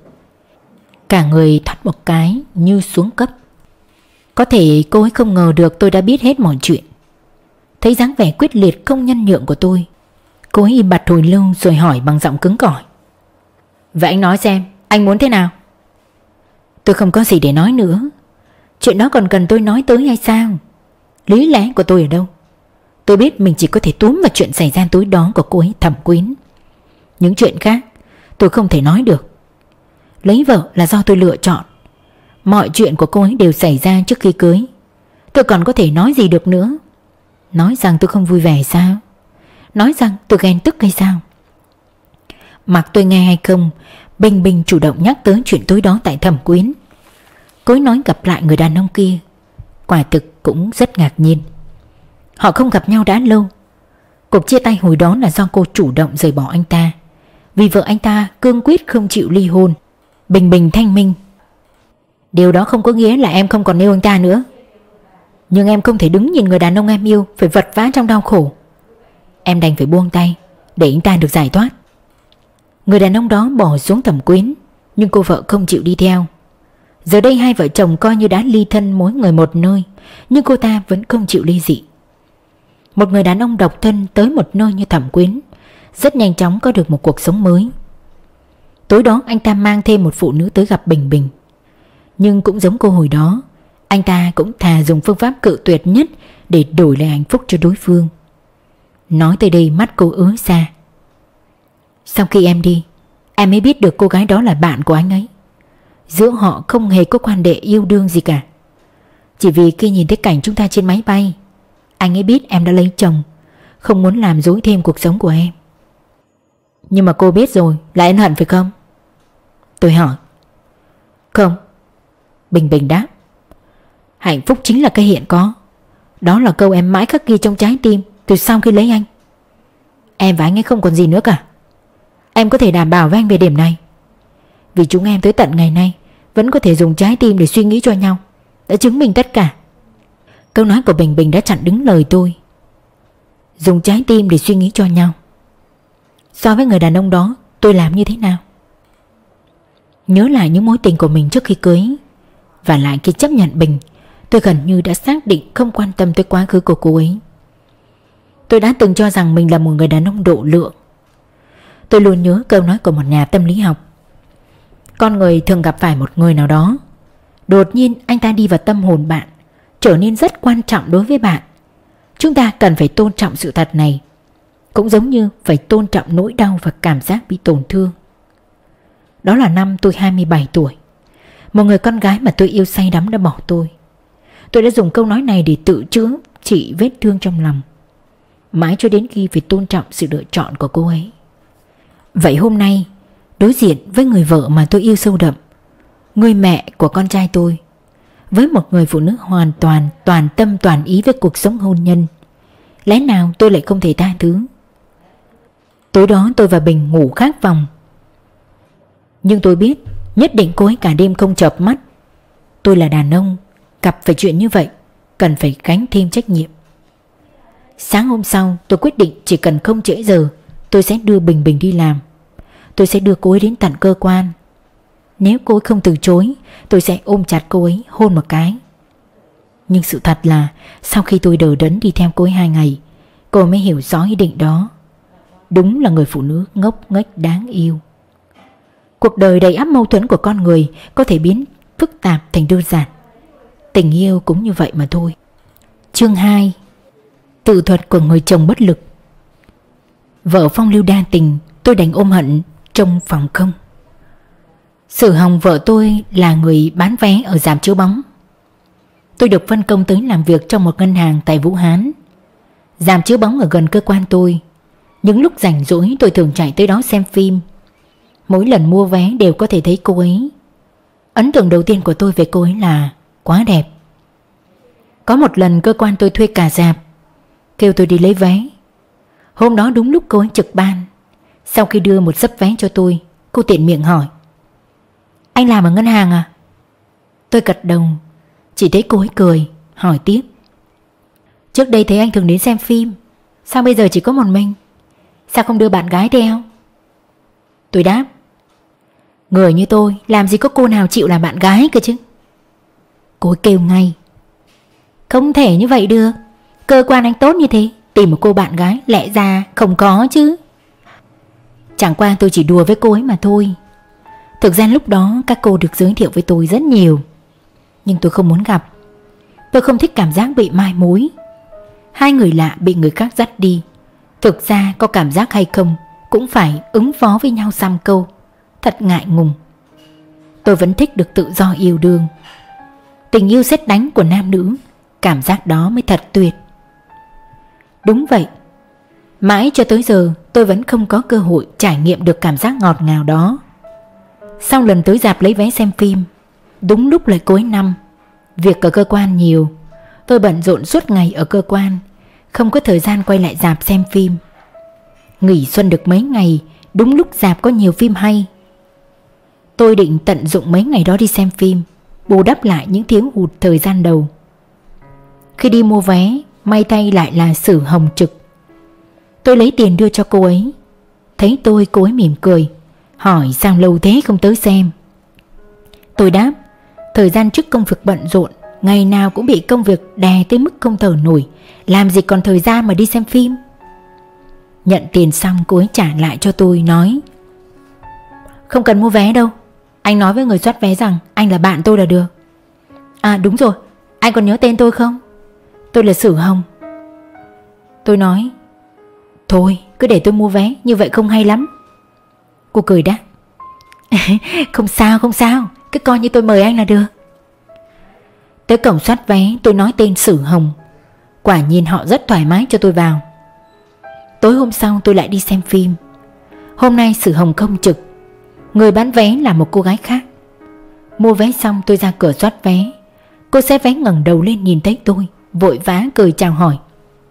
Cả người thoát một cái như xuống cấp. Có thể cô ấy không ngờ được tôi đã biết hết mọi chuyện. Thấy dáng vẻ quyết liệt không nhân nhượng của tôi, cô ấy im bặt hồi lâu rồi hỏi bằng giọng cứng cỏi: vậy anh nói xem, anh muốn thế nào? Tôi không có gì để nói nữa. Chuyện đó còn cần tôi nói tới hay sao? Lý lẽ của tôi ở đâu? Tôi biết mình chỉ có thể túm vào chuyện xảy ra tối đó của cô ấy Thẩm Quyến. Những chuyện khác tôi không thể nói được. Lấy vợ là do tôi lựa chọn. Mọi chuyện của cô ấy đều xảy ra trước khi cưới. Tôi còn có thể nói gì được nữa? Nói rằng tôi không vui vẻ sao? Nói rằng tôi ghen tức hay sao? Mặc tôi nghe hay không, Bình Bình chủ động nhắc tới chuyện tối đó tại Thẩm Quyến. Cô ấy nói gặp lại người đàn ông kia. Quả thực cũng rất ngạc nhiên. Họ không gặp nhau đã lâu. Cuộc chia tay hồi đó là do cô chủ động rời bỏ anh ta, vì vợ anh ta cương quyết không chịu ly hôn. Bình Bình thanh minh: điều đó không có nghĩa là em không còn yêu anh ta nữa. Nhưng em không thể đứng nhìn người đàn ông em yêu phải vật vã trong đau khổ. Em đành phải buông tay để anh ta được giải thoát. Người đàn ông đó bỏ xuống Thẩm Quyến, nhưng cô vợ không chịu đi theo. Giờ đây hai vợ chồng coi như đã ly thân mỗi người một nơi, nhưng cô ta vẫn không chịu ly dị. Một người đàn ông độc thân tới một nơi như Thẩm Quyến rất nhanh chóng có được một cuộc sống mới. Tối đó anh ta mang thêm một phụ nữ tới gặp Bình Bình. Nhưng cũng giống cô hồi đó, anh ta cũng thà dùng phương pháp cự tuyệt nhất để đổi lại hạnh phúc cho đối phương. Nói tới đây mắt cô ứa ra. Sau khi em đi, em mới biết được cô gái đó là bạn của anh ấy. Giữa họ không hề có quan hệ yêu đương gì cả. Chỉ vì khi nhìn thấy cảnh chúng ta trên máy bay, anh ấy biết em đã lấy chồng, không muốn làm rối thêm cuộc sống của em. Nhưng mà cô biết rồi là ân hận phải không? Tôi hỏi. Không. Bình Bình đáp. Hạnh phúc chính là cái hiện có. Đó là câu em mãi khắc ghi trong trái tim từ sau khi lấy anh. Em và anh ấy không còn gì nữa cả. Em có thể đảm bảo với anh về điểm này. Vì chúng em tới tận ngày nay vẫn có thể dùng trái tim để suy nghĩ cho nhau, đã chứng minh tất cả. Câu nói của Bình Bình đã chặn đứng lời tôi. Dùng trái tim để suy nghĩ cho nhau. So với người đàn ông đó, tôi làm như thế nào? Nhớ lại những mối tình của mình trước khi cưới, và lại khi chấp nhận Bình, tôi gần như đã xác định không quan tâm tới quá khứ của cô ấy. Tôi đã từng cho rằng mình là một người đàn ông độ lượng. Tôi luôn nhớ câu nói của một nhà tâm lý học. Con người thường gặp phải một người nào đó, đột nhiên anh ta đi vào tâm hồn bạn, trở nên rất quan trọng đối với bạn. Chúng ta cần phải tôn trọng sự thật này, cũng giống như phải tôn trọng nỗi đau và cảm giác bị tổn thương. Đó là năm tôi 27 tuổi. Một người con gái mà tôi yêu say đắm đã bỏ tôi. Tôi đã dùng câu nói này để tự chữa trị vết thương trong lòng, mãi cho đến khi phải tôn trọng sự lựa chọn của cô ấy. Vậy hôm nay, đối diện với người vợ mà tôi yêu sâu đậm, người mẹ của con trai tôi, với một người phụ nữ hoàn toàn toàn tâm toàn ý với cuộc sống hôn nhân, lẽ nào tôi lại không thể tha thứ? Tối đó tôi và Bình ngủ khác phòng, nhưng tôi biết nhất định cô ấy cả đêm không chợp mắt. Tôi là đàn ông, gặp phải chuyện như vậy cần phải gánh thêm trách nhiệm. Sáng hôm sau tôi quyết định chỉ cần không trễ giờ, tôi sẽ đưa Bình Bình đi làm. Tôi sẽ đưa cô ấy đến tận cơ quan. Nếu cô ấy không từ chối, tôi sẽ ôm chặt cô ấy hôn một cái. Nhưng sự thật là sau khi tôi đờ đẫn đi theo cô ấy 2 ngày, cô mới hiểu rõ ý định đó. Đúng là người phụ nữ ngốc nghếch đáng yêu. Cuộc đời đầy ắp mâu thuẫn của con người có thể biến phức tạp thành đơn giản. Tình yêu cũng như vậy mà thôi. Chương 2. Tự thuật của người chồng bất lực. Vợ phong lưu đa tình, tôi đành ôm hận trong phòng không. Sử Hồng vợ tôi là người bán vé ở rạp chiếu bóng. Tôi được phân công tới làm việc trong một ngân hàng tại Vũ Hán. Rạp chiếu bóng ở gần cơ quan tôi. Những lúc rảnh rỗi tôi thường chạy tới đó xem phim. Mỗi lần mua vé đều có thể thấy cô ấy. Ấn tượng đầu tiên của tôi về cô ấy là quá đẹp. Có một lần cơ quan tôi thuê cả rạp, kêu tôi đi lấy vé. Hôm đó đúng lúc cô ấy trực ban. Sau khi đưa một xấp vé cho tôi, cô tiện miệng hỏi: Anh làm ở ngân hàng à? Tôi gật đầu. Chỉ thấy cô ấy cười, hỏi tiếp: Trước đây thấy anh thường đến xem phim, sao bây giờ chỉ có một mình? Sao không đưa bạn gái theo? Tôi đáp: Người như tôi làm gì có cô nào chịu làm bạn gái cơ chứ. Cô ấy kêu ngay: Không thể như vậy được. Cơ quan anh tốt như thế, tìm một cô bạn gái lẽ ra không có chứ. Chẳng qua tôi chỉ đùa với cô ấy mà thôi. Thực ra lúc đó các cô được giới thiệu với tôi rất nhiều, nhưng tôi không muốn gặp. Tôi không thích cảm giác bị mai mối. Hai người lạ bị người khác dắt đi, thực ra có cảm giác hay không cũng phải ứng phó với nhau xăm câu. Thật ngại ngùng. Tôi vẫn thích được tự do yêu đương. Tình yêu sét đánh của nam nữ, cảm giác đó mới thật tuyệt. Đúng vậy, mãi cho tới giờ tôi vẫn không có cơ hội trải nghiệm được cảm giác ngọt ngào đó. Sau lần tới rạp lấy vé xem phim, đúng lúc lại cuối năm, việc ở cơ quan nhiều, tôi bận rộn suốt ngày ở cơ quan, không có thời gian quay lại rạp xem phim. Nghỉ xuân được mấy ngày, đúng lúc rạp có nhiều phim hay. Tôi định tận dụng mấy ngày đó đi xem phim, bù đắp lại những thiếu hụt thời gian đầu. Khi đi mua vé, may thay lại là Sử Hồng trực. Tôi lấy tiền đưa cho cô ấy. Thấy tôi, cô ấy mỉm cười, hỏi sao lâu thế không tới xem. Tôi đáp: Thời gian trước công việc bận rộn, ngày nào cũng bị công việc đè tới mức không thở nổi, làm gì còn thời gian mà đi xem phim. Nhận tiền xong cô ấy trả lại cho tôi, nói: Không cần mua vé đâu, anh nói với người soát vé rằng anh là bạn tôi là được. À đúng rồi, anh còn nhớ tên tôi không? Tôi là Sử Hồng. Tôi nói: Thôi cứ để tôi mua vé, như vậy không hay lắm. Cô cười đáp: Không sao, cứ coi như tôi mời anh là được. Tới cổng soát vé tôi nói tên Sử Hồng. Quả nhiên họ rất thoải mái cho tôi vào. Tối hôm sau tôi lại đi xem phim. Hôm nay Sử Hồng không trực. Người bán vé là một cô gái khác. Mua vé xong tôi ra cửa soát vé. Cô xé vé ngẩng đầu lên nhìn thấy tôi, vội vã cười chào hỏi.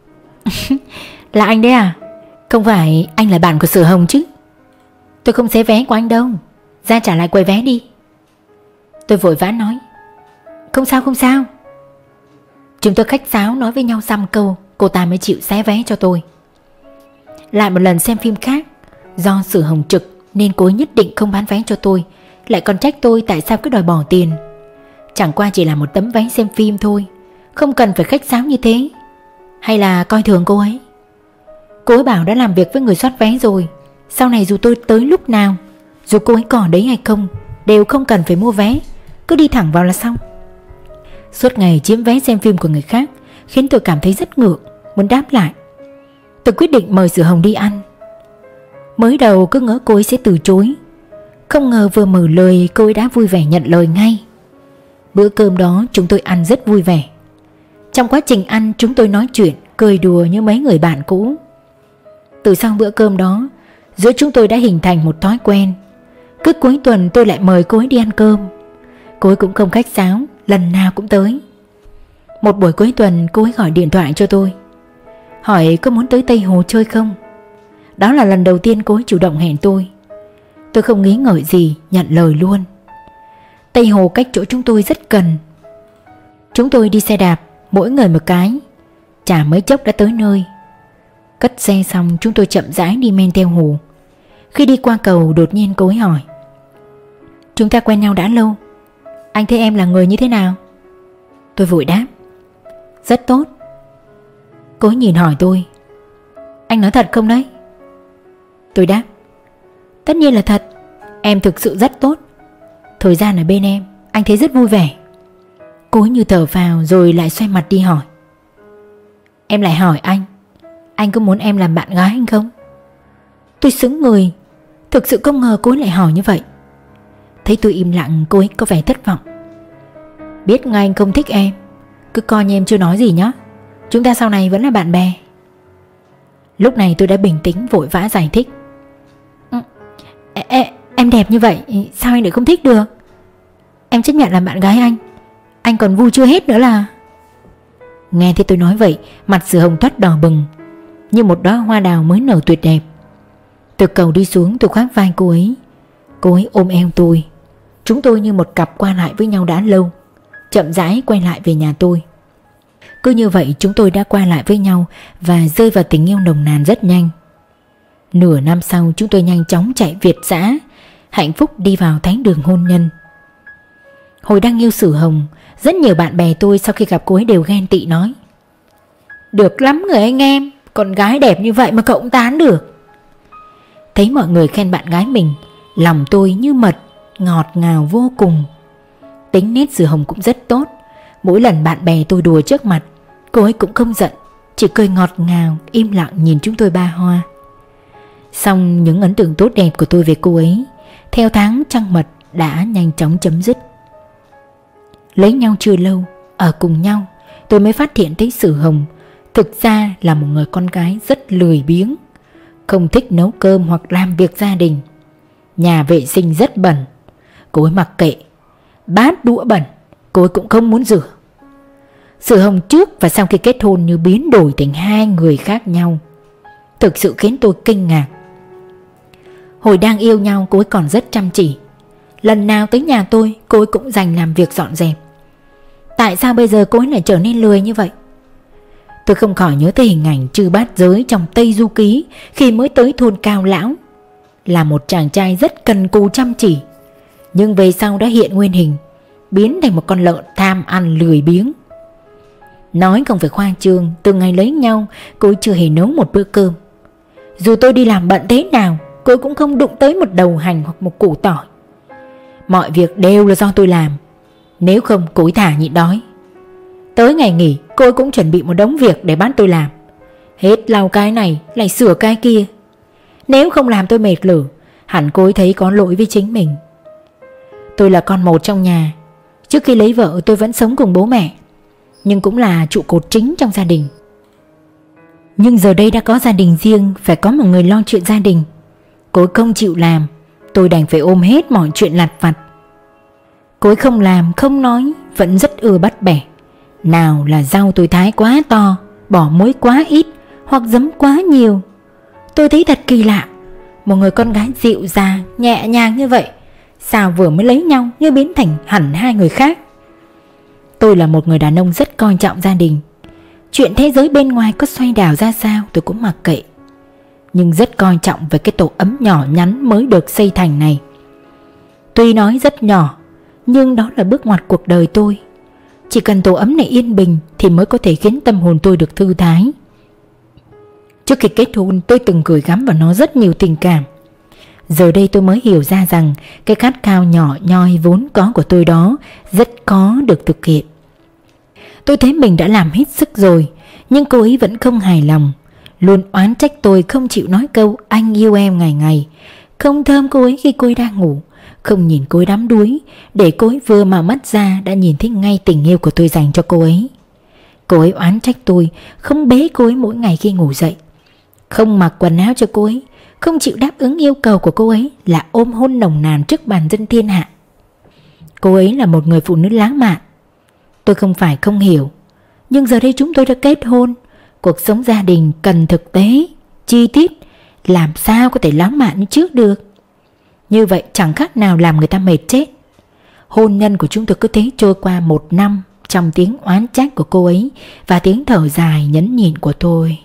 Là anh đấy à? Không phải anh là bạn của Sử Hồng chứ? Tôi không xé vé của anh đâu, ra trả lại quầy vé đi. Tôi vội vã nói. Không sao không sao. Chúng tôi khách sáo nói với nhau dăm câu, cô ta mới chịu xé vé cho tôi. Lại một lần xem phim khác, do Sử Hồng trực nên cô ấy nhất định không bán vé cho tôi, lại còn trách tôi tại sao cứ đòi bỏ tiền. Chẳng qua chỉ là một tấm vé xem phim thôi, không cần phải khách sáo như thế. Hay là coi thường cô ấy? Cô ấy bảo đã làm việc với người soát vé rồi, sau này dù tôi tới lúc nào, dù cô ấy còn đấy hay không, đều không cần phải mua vé, cứ đi thẳng vào là xong. Suốt ngày chiếm vé xem phim của người khác khiến tôi cảm thấy rất ngượng, muốn đáp lại. Tôi quyết định mời Sử Hồng đi ăn. Mới đầu cứ ngỡ cô ấy sẽ từ chối, không ngờ vừa mở lời cô ấy đã vui vẻ nhận lời ngay. Bữa cơm đó chúng tôi ăn rất vui vẻ. Trong quá trình ăn chúng tôi nói chuyện, cười đùa như mấy người bạn cũ. Từ sau bữa cơm đó, giữa chúng tôi đã hình thành một thói quen. Cứ cuối tuần tôi lại mời cô ấy đi ăn cơm. Cô ấy cũng không khách sáo, lần nào cũng tới. Một buổi cuối tuần cô ấy gọi điện thoại cho tôi, hỏi có muốn tới Tây Hồ chơi không. Đó là lần đầu tiên cô ấy chủ động hẹn tôi. Tôi không nghĩ ngợi gì, nhận lời luôn. Tây Hồ cách chỗ chúng tôi rất gần. Chúng tôi đi xe đạp, mỗi người một cái, chả mấy chốc đã tới nơi. Cất xe xong chúng tôi chậm rãi đi men theo hồ. Khi đi qua cầu đột nhiên cô ấy hỏi. Chúng ta quen nhau đã lâu, anh thấy em là người như thế nào? Tôi vội đáp. Rất tốt. Cô ấy nhìn hỏi tôi. Anh nói thật không đấy? Tôi đáp. Tất nhiên là thật, em thực sự rất tốt. Thời gian ở bên em, anh thấy rất vui vẻ. Cô ấy như thở phào rồi lại xoay mặt đi hỏi. Em lại hỏi anh có muốn em làm bạn gái anh không? Tôi sững người, thực sự không ngờ cô ấy lại hỏi như vậy. Thấy tôi im lặng, cô ấy có vẻ thất vọng. Biết ngay anh không thích em, cứ coi như em chưa nói gì nhé. Chúng ta sau này vẫn là bạn bè. Lúc này tôi đã bình tĩnh vội vã giải thích. Em đẹp như vậy, sao anh lại không thích được? Em chấp nhận làm bạn gái anh còn vui chưa hết nữa là. Nghe thấy tôi nói vậy, mặt Sử Hồng thoát đỏ bừng, như một đóa hoa đào mới nở tuyệt đẹp. Từ cầu đi xuống tôi khoác vai cô ấy. Cô ấy ôm eo tôi. Chúng tôi như một cặp qua lại với nhau đã lâu, chậm rãi quay lại về nhà tôi. Cứ như vậy chúng tôi đã qua lại với nhau và rơi vào tình yêu nồng nàn rất nhanh. Nửa năm sau chúng tôi nhanh chóng chạy Việt dã, hạnh phúc đi vào tháng đường hôn nhân. Hồi đang yêu Sử Hồng, rất nhiều bạn bè tôi sau khi gặp cô ấy đều ghen tị nói. Được lắm người anh em, con gái đẹp như vậy mà cậu cũng tán được. Thấy mọi người khen bạn gái mình, lòng tôi như mật, ngọt ngào vô cùng. Tính nết Sử Hồng cũng rất tốt. Mỗi lần bạn bè tôi đùa trước mặt, cô ấy cũng không giận, chỉ cười ngọt ngào, im lặng nhìn chúng tôi ba hoa. Xong những ấn tượng tốt đẹp của tôi về cô ấy theo tháng trăng mật đã nhanh chóng chấm dứt. Lấy nhau chưa lâu, ở cùng nhau, tôi mới phát hiện thấy Sử Hồng thực ra là một người con gái rất lười biếng, không thích nấu cơm hoặc làm việc gia đình. Nhà vệ sinh rất bẩn, cô ấy mặc kệ. Bát đũa bẩn, cô ấy cũng không muốn rửa. Sử Hồng trước và sau khi kết hôn như biến đổi thành hai người khác nhau, thực sự khiến tôi kinh ngạc. Hồi đang yêu nhau cô ấy còn rất chăm chỉ. Lần nào tới nhà tôi cô ấy cũng dành làm việc dọn dẹp. Tại sao bây giờ cô ấy lại trở nên lười như vậy? Tôi không khỏi nhớ tới hình ảnh Chư Bát Giới trong Tây Du Ký khi mới tới thôn Cao Lão. Là một chàng trai rất cần cù chăm chỉ, nhưng về sau đã hiện nguyên hình, biến thành một con lợn tham ăn lười biếng. Nói không phải khoa trương, từ ngày lấy nhau cô ấy chưa hề nấu một bữa cơm. Dù tôi đi làm bận thế nào, cô ấy cũng không đụng tới một đầu hành hoặc một củ tỏi. Mọi việc đều là do tôi làm, nếu không cô ấy thả nhịn đói. Tới ngày nghỉ cô ấy cũng chuẩn bị một đống việc để bắt tôi làm, hết lau cái này lại sửa cái kia. Nếu không làm tôi mệt lử, hẳn cô ấy thấy có lỗi với chính mình. Tôi là con một trong nhà, Trước khi lấy vợ tôi vẫn sống cùng bố mẹ, nhưng cũng là trụ cột chính trong gia đình. Nhưng giờ đây đã có gia đình riêng, phải có một người lo chuyện gia đình. Cô ấy không chịu làm, tôi đành phải ôm hết mọi chuyện lặt vặt. Cô ấy không làm, không nói, vẫn rất ưa bắt bẻ. Nào là rau tôi thái quá to, bỏ muối quá ít, hoặc giấm quá nhiều. Tôi thấy thật kỳ lạ, một người con gái dịu dàng, nhẹ nhàng như vậy, sao vừa mới lấy nhau như biến thành hẳn hai người khác. Tôi là một người đàn ông rất coi trọng gia đình. Chuyện thế giới bên ngoài có xoay đảo ra sao tôi cũng mặc kệ, nhưng rất coi trọng về cái tổ ấm nhỏ nhắn mới được xây thành này. Tuy nói rất nhỏ, nhưng đó là bước ngoặt cuộc đời tôi. Chỉ cần tổ ấm này yên bình thì mới có thể khiến tâm hồn tôi được thư thái. Trước khi kết hôn, tôi từng gửi gắm vào nó rất nhiều tình cảm. Giờ đây tôi mới hiểu ra rằng cái khát khao nhỏ nhoi vốn có của tôi đó rất khó được thực hiện. Tôi thấy mình đã làm hết sức rồi, nhưng cô ấy vẫn không hài lòng, luôn oán trách tôi không chịu nói câu anh yêu em ngày ngày, không thơm cô ấy khi cô ấy đang ngủ, không nhìn cô ấy đắm đuối, để cô ấy vừa mở mắt ra đã nhìn thấy ngay tình yêu của tôi dành cho cô ấy. Cô ấy oán trách tôi không bế cô ấy mỗi ngày khi ngủ dậy, không mặc quần áo cho cô ấy, không chịu đáp ứng yêu cầu của cô ấy là ôm hôn nồng nàn trước bàn dân thiên hạ. Cô ấy là một người phụ nữ lãng mạn. Tôi không phải không hiểu, nhưng giờ đây chúng tôi đã kết hôn. Cuộc sống gia đình cần thực tế, chi tiết, làm sao có thể lãng mạn như trước được. Như vậy chẳng khác nào làm người ta mệt chết. Hôn nhân của chúng tôi cứ thế trôi qua 1 năm trong tiếng oán trách của cô ấy và tiếng thở dài nhẫn nhịn của tôi.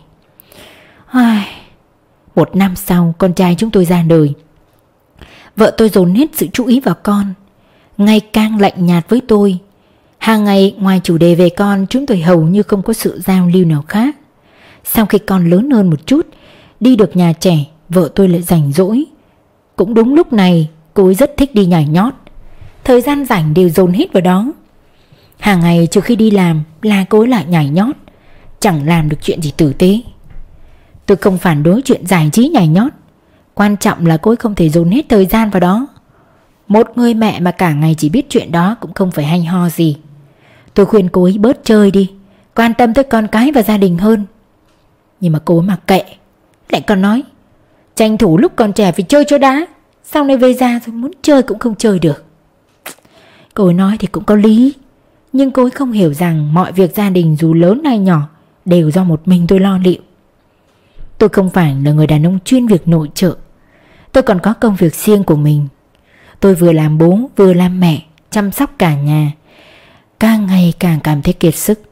1 năm sau, con trai chúng tôi ra đời. Vợ tôi dồn hết sự chú ý vào con, ngày càng lạnh nhạt với tôi. Hàng ngày ngoài chủ đề về con, chúng tôi hầu như không có sự giao lưu nào khác. Sau khi con lớn hơn một chút, đi được nhà trẻ, vợ tôi lại rảnh rỗi. Cũng đúng lúc này, cô ấy rất thích đi nhảy nhót. Thời gian rảnh đều dồn hết vào đó. Hàng ngày trừ khi đi làm là cô ấy lại nhảy nhót, chẳng làm được chuyện gì tử tế. Tôi không phản đối chuyện giải trí nhảy nhót, quan trọng là cô ấy không thể dồn hết thời gian vào đó. Một người mẹ mà cả ngày chỉ biết chuyện đó cũng không phải hay ho gì. Tôi khuyên cô ấy bớt chơi đi, quan tâm tới con cái và gia đình hơn. Nhưng mà cô ấy mặc kệ, lại còn nói tranh thủ lúc còn trẻ phải chơi cho đã, sau này về già rồi muốn chơi cũng không chơi được. Cô ấy nói thì cũng có lý, nhưng cô ấy không hiểu rằng mọi việc gia đình dù lớn hay nhỏ đều do một mình tôi lo liệu. Tôi không phải là người đàn ông chuyên việc nội trợ, tôi còn có công việc riêng của mình. Tôi vừa làm bố vừa làm mẹ, chăm sóc cả nhà, càng ngày càng cảm thấy kiệt sức.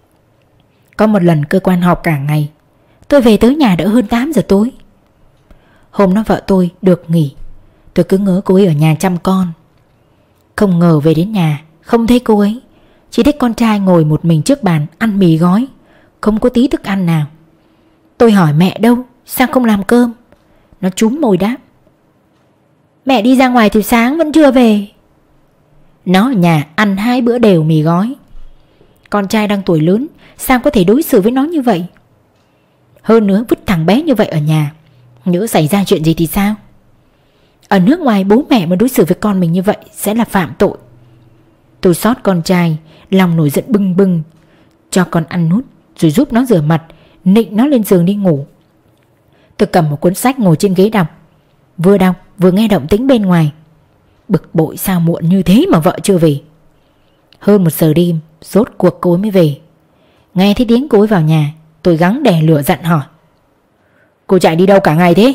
Có một lần cơ quan họp cả ngày, tôi về tới nhà đã hơn 8 giờ tối. Hôm đó vợ tôi được nghỉ, tôi cứ ngỡ cô ấy ở nhà chăm con. Không ngờ về đến nhà không thấy cô ấy, chỉ thấy con trai ngồi một mình trước bàn ăn mì gói, không có tí thức ăn nào. Tôi hỏi mẹ đâu, sao không làm cơm? Nó chúm môi đáp: mẹ đi ra ngoài từ sáng vẫn chưa về. Nó ở nhà ăn 2 bữa đều mì gói. Con trai đang tuổi lớn, sao có thể đối xử với nó như vậy? Hơn nữa vứt thằng bé như vậy ở nhà, nhỡ xảy ra chuyện gì thì sao? Ở nước ngoài bố mẹ mà đối xử với con mình như vậy sẽ là phạm tội. Tôi xót con trai, lòng nổi giận bừng bừng, cho con ăn nút rồi giúp nó rửa mặt, nịnh nó lên giường đi ngủ. Tôi cầm một cuốn sách ngồi trên ghế đọc vừa nghe động tĩnh bên ngoài. Bực bội sao muộn như thế mà vợ chưa về. Hơn 1 giờ đêm rốt cuộc cô ấy mới về. Nghe thấy tiếng cô ấy vào nhà, tôi gắng đè lửa giận hỏi: cô chạy đi đâu cả ngày thế?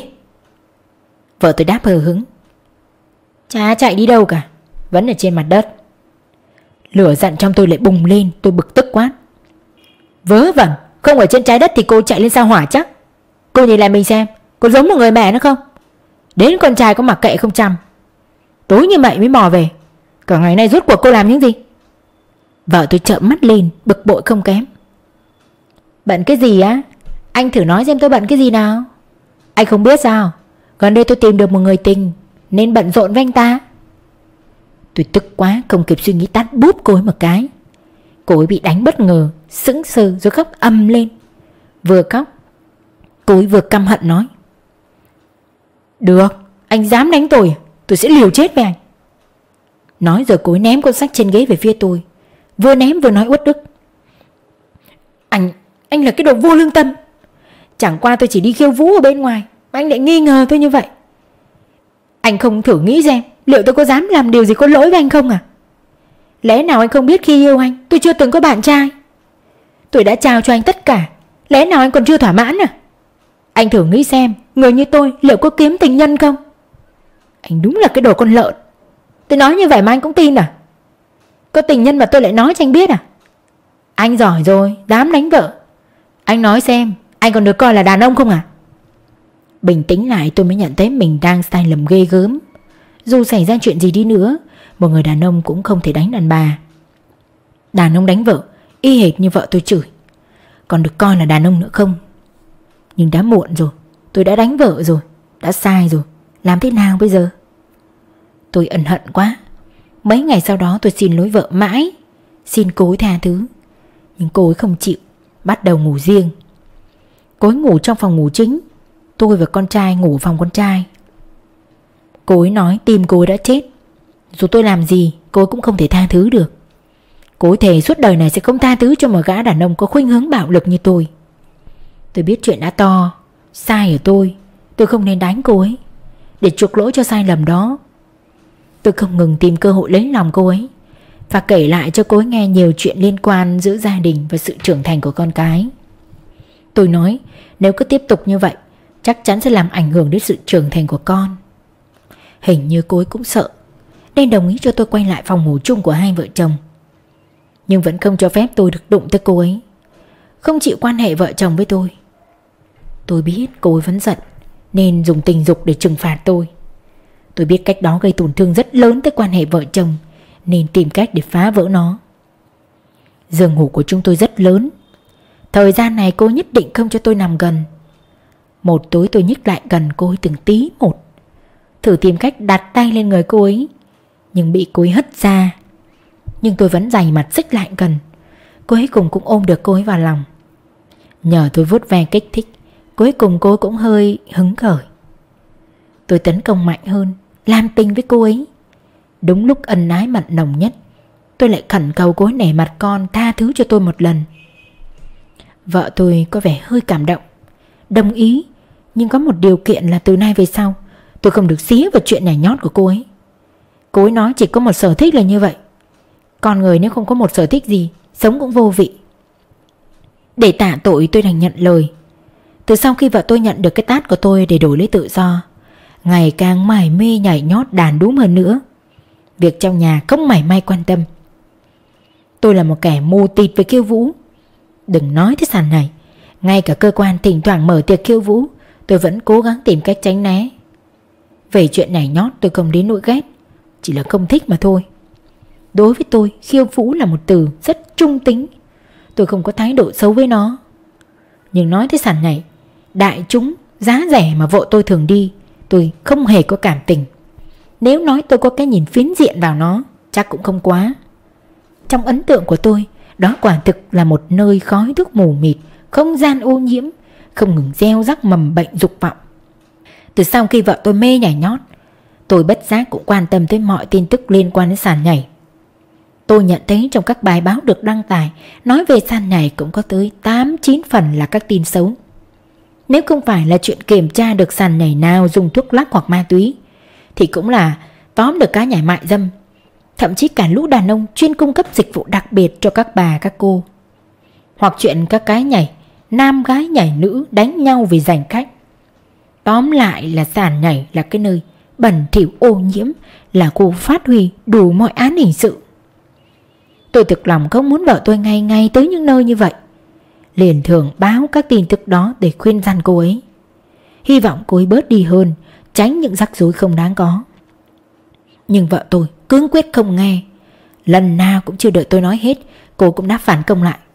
Vợ tôi đáp hờ hững: chả chạy đi đâu cả, vẫn ở trên mặt đất. Lửa giận trong tôi lại bùng lên, tôi bực tức quát: vớ vẩn, không ở trên trái đất thì cô chạy lên sao hỏa chắc. Cô nhìn lại mình xem, có giống một người mẹ nữa không? Đến con trai có mặc kệ không chăm, tối như vậy mới mò về. Cả ngày nay rốt cuộc cô làm những gì? Vợ tôi trợn mắt lên, bực bội không kém: bận cái gì á? Anh thử nói xem tôi bận cái gì nào. Anh không biết sao, gần đây tôi tìm được một người tình nên bận rộn với anh ta. Tôi tức quá không kịp suy nghĩ tát búp cô ấy một cái. Cô ấy bị đánh bất ngờ, sững sờ rồi khóc ầm lên. Vừa khóc cô ấy vừa căm hận nói: được, anh dám đánh tôi sẽ liều chết với anh. Nói rồi cô ấy ném cuốn sách trên ghế về phía tôi, vừa ném vừa nói uất ức: Anh là cái đồ vô lương tâm. Chẳng qua tôi chỉ đi khiêu vũ ở bên ngoài mà anh lại nghi ngờ tôi như vậy. Anh không thử nghĩ xem liệu tôi có dám làm điều gì có lỗi với anh không à? Lẽ nào anh không biết khi yêu anh tôi chưa từng có bạn trai? Tôi đã trao cho anh tất cả, lẽ nào anh còn chưa thỏa mãn à? Anh thử nghĩ xem người như tôi liệu có kiếm tình nhân không? Anh đúng là cái đồ con lợn. Tôi nói như vậy mà anh cũng tin à? Có tình nhân mà tôi lại nói cho anh biết à? Anh giỏi rồi, dám đánh vợ. Anh nói xem, anh còn được coi là đàn ông không à? Bình tĩnh lại tôi mới nhận thấy mình đang sai lầm ghê gớm. Dù xảy ra chuyện gì đi nữa, một người đàn ông cũng không thể đánh đàn bà. Đàn ông đánh vợ y hệt như vợ tôi chửi, còn được coi là đàn ông nữa không? Nhưng đã muộn rồi, tôi đã đánh vợ rồi, đã sai rồi, làm thế nào bây giờ? Tôi ân hận quá. Mấy ngày sau đó tôi xin lỗi vợ mãi, xin cô ấy tha thứ. Nhưng cô ấy không chịu, bắt đầu ngủ riêng. Cô ấy ngủ trong phòng ngủ chính, tôi và con trai ngủ phòng con trai. Cô ấy nói tim cô ấy đã chết, dù tôi làm gì cô ấy cũng không thể tha thứ được. Cô ấy thề suốt đời này sẽ không tha thứ cho một gã đàn ông có khuynh hướng bạo lực như tôi. Tôi biết chuyện đã to, sai ở tôi không nên đánh cô ấy. Để chuộc lỗi cho sai lầm đó, tôi không ngừng tìm cơ hội lấy lòng cô ấy và kể lại cho cô ấy nghe nhiều chuyện liên quan giữa gia đình và sự trưởng thành của con cái. Tôi nói nếu cứ tiếp tục như vậy chắc chắn sẽ làm ảnh hưởng đến sự trưởng thành của con. Hình như cô ấy cũng sợ nên đồng ý cho tôi quay lại phòng ngủ chung của hai vợ chồng. Nhưng vẫn không cho phép tôi được đụng tới cô ấy, không chịu quan hệ vợ chồng với tôi. Tôi biết cô ấy vẫn giận nên dùng tình dục để trừng phạt tôi. Tôi biết cách đó gây tổn thương rất lớn tới quan hệ vợ chồng nên tìm cách để phá vỡ nó. Giường ngủ của chúng tôi rất lớn. Thời gian này cô nhất định không cho tôi nằm gần. Một tối tôi nhích lại gần cô ấy từng tí một, thử tìm cách đặt tay lên người cô ấy, nhưng bị cô ấy hất ra. Nhưng tôi vẫn dày mặt xích lại gần. Cuối cùng cũng ôm được cô ấy vào lòng. Nhờ tôi vuốt ve kích thích, cuối cùng cô ấy cũng hơi hứng khởi. Tôi tấn công mạnh hơn, làm tình với cô ấy. Đúng lúc ân ái mặn nồng nhất, tôi lại khẩn cầu cô ấy nể mặt con tha thứ cho tôi một lần. Vợ tôi có vẻ hơi cảm động, đồng ý, nhưng có một điều kiện là từ nay về sau tôi không được xía vào chuyện nhảy nhót của cô ấy. Cô ấy nói chỉ có một sở thích là như vậy. Con người nếu không có một sở thích gì, sống cũng vô vị. Để tạ tội tôi đành nhận lời. Từ sau khi vợ tôi nhận được cái tát của tôi để đổi lấy tự do, ngày càng mải mê nhảy nhót đàn đúm hơn nữa. Việc trong nhà không mảy may quan tâm. Tôi là một kẻ mù tịt về khiêu vũ. Đừng nói tới sàn này, ngay cả cơ quan thỉnh thoảng mở tiệc khiêu vũ tôi vẫn cố gắng tìm cách tránh né. Về chuyện nhảy nhót tôi không đến nỗi ghét, chỉ là không thích mà thôi. Đối với tôi, khiêu vũ là một từ rất trung tính. Tôi không có thái độ xấu với nó. Nhưng nói tới sàn này, đại chúng, giá rẻ mà vợ tôi thường đi, tôi không hề có cảm tình. Nếu nói tôi có cái nhìn phiến diện vào nó, chắc cũng không quá. Trong ấn tượng của tôi, đó quả thực là một nơi khói thuốc mù mịt, không gian ô nhiễm, không ngừng gieo rắc mầm bệnh dục vọng. Từ sau khi vợ tôi mê nhảy nhót, tôi bất giác cũng quan tâm tới mọi tin tức liên quan đến sàn nhảy. Tôi nhận thấy trong các bài báo được đăng tải nói về sàn nhảy cũng có tới 8-9 phần là các tin xấu. Nếu không phải là chuyện kiểm tra được sàn nhảy nào dùng thuốc lắc hoặc ma túy, thì cũng là tóm được cá nhảy mại dâm. Thậm chí cả lũ đàn ông chuyên cung cấp dịch vụ đặc biệt cho các bà các cô. Hoặc chuyện các cái nhảy, nam gái nhảy nữ đánh nhau vì giành khách. Tóm lại là sàn nhảy là cái nơi bẩn thỉu ô nhiễm, là khu phát huy đủ mọi án hình sự. Tôi thực lòng không muốn vợ tôi ngày ngày tới những nơi như vậy, liền thường báo các tin tức đó để khuyên răn cô ấy. Hy vọng cô ấy bớt đi hơn, tránh những rắc rối không đáng có. Nhưng vợ tôi cương quyết không nghe. Lần nào cũng chưa đợi tôi nói hết, cô cũng đã phản công lại.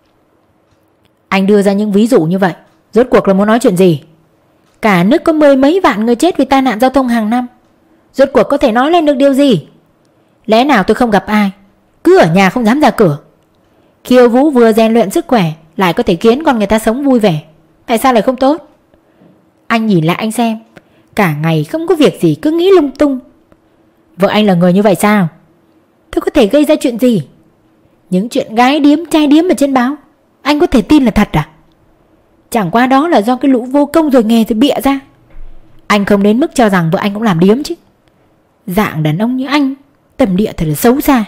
Anh đưa ra những ví dụ như vậy, rốt cuộc là muốn nói chuyện gì? Cả nước có 10 mấy vạn người chết vì tai nạn giao thông hàng năm, rốt cuộc có thể nói lên được điều gì? Lẽ nào tôi không gặp ai cứ ở nhà không dám ra cửa? Khiêu vũ vừa rèn luyện sức khỏe, lại có thể khiến con người ta sống vui vẻ, tại sao lại không tốt? Anh nhìn lại anh xem, cả ngày không có việc gì cứ nghĩ lung tung. Vợ anh là người như vậy sao? Tôi có thể gây ra chuyện gì? Những chuyện gái điếm trai điếm ở trên báo, anh có thể tin là thật à? Chẳng qua đó là do cái lũ vô công rồi nghề rồi bịa ra. Anh không đến mức cho rằng vợ anh cũng làm điếm chứ. Dạng đàn ông như anh, tâm địa thật là xấu xa.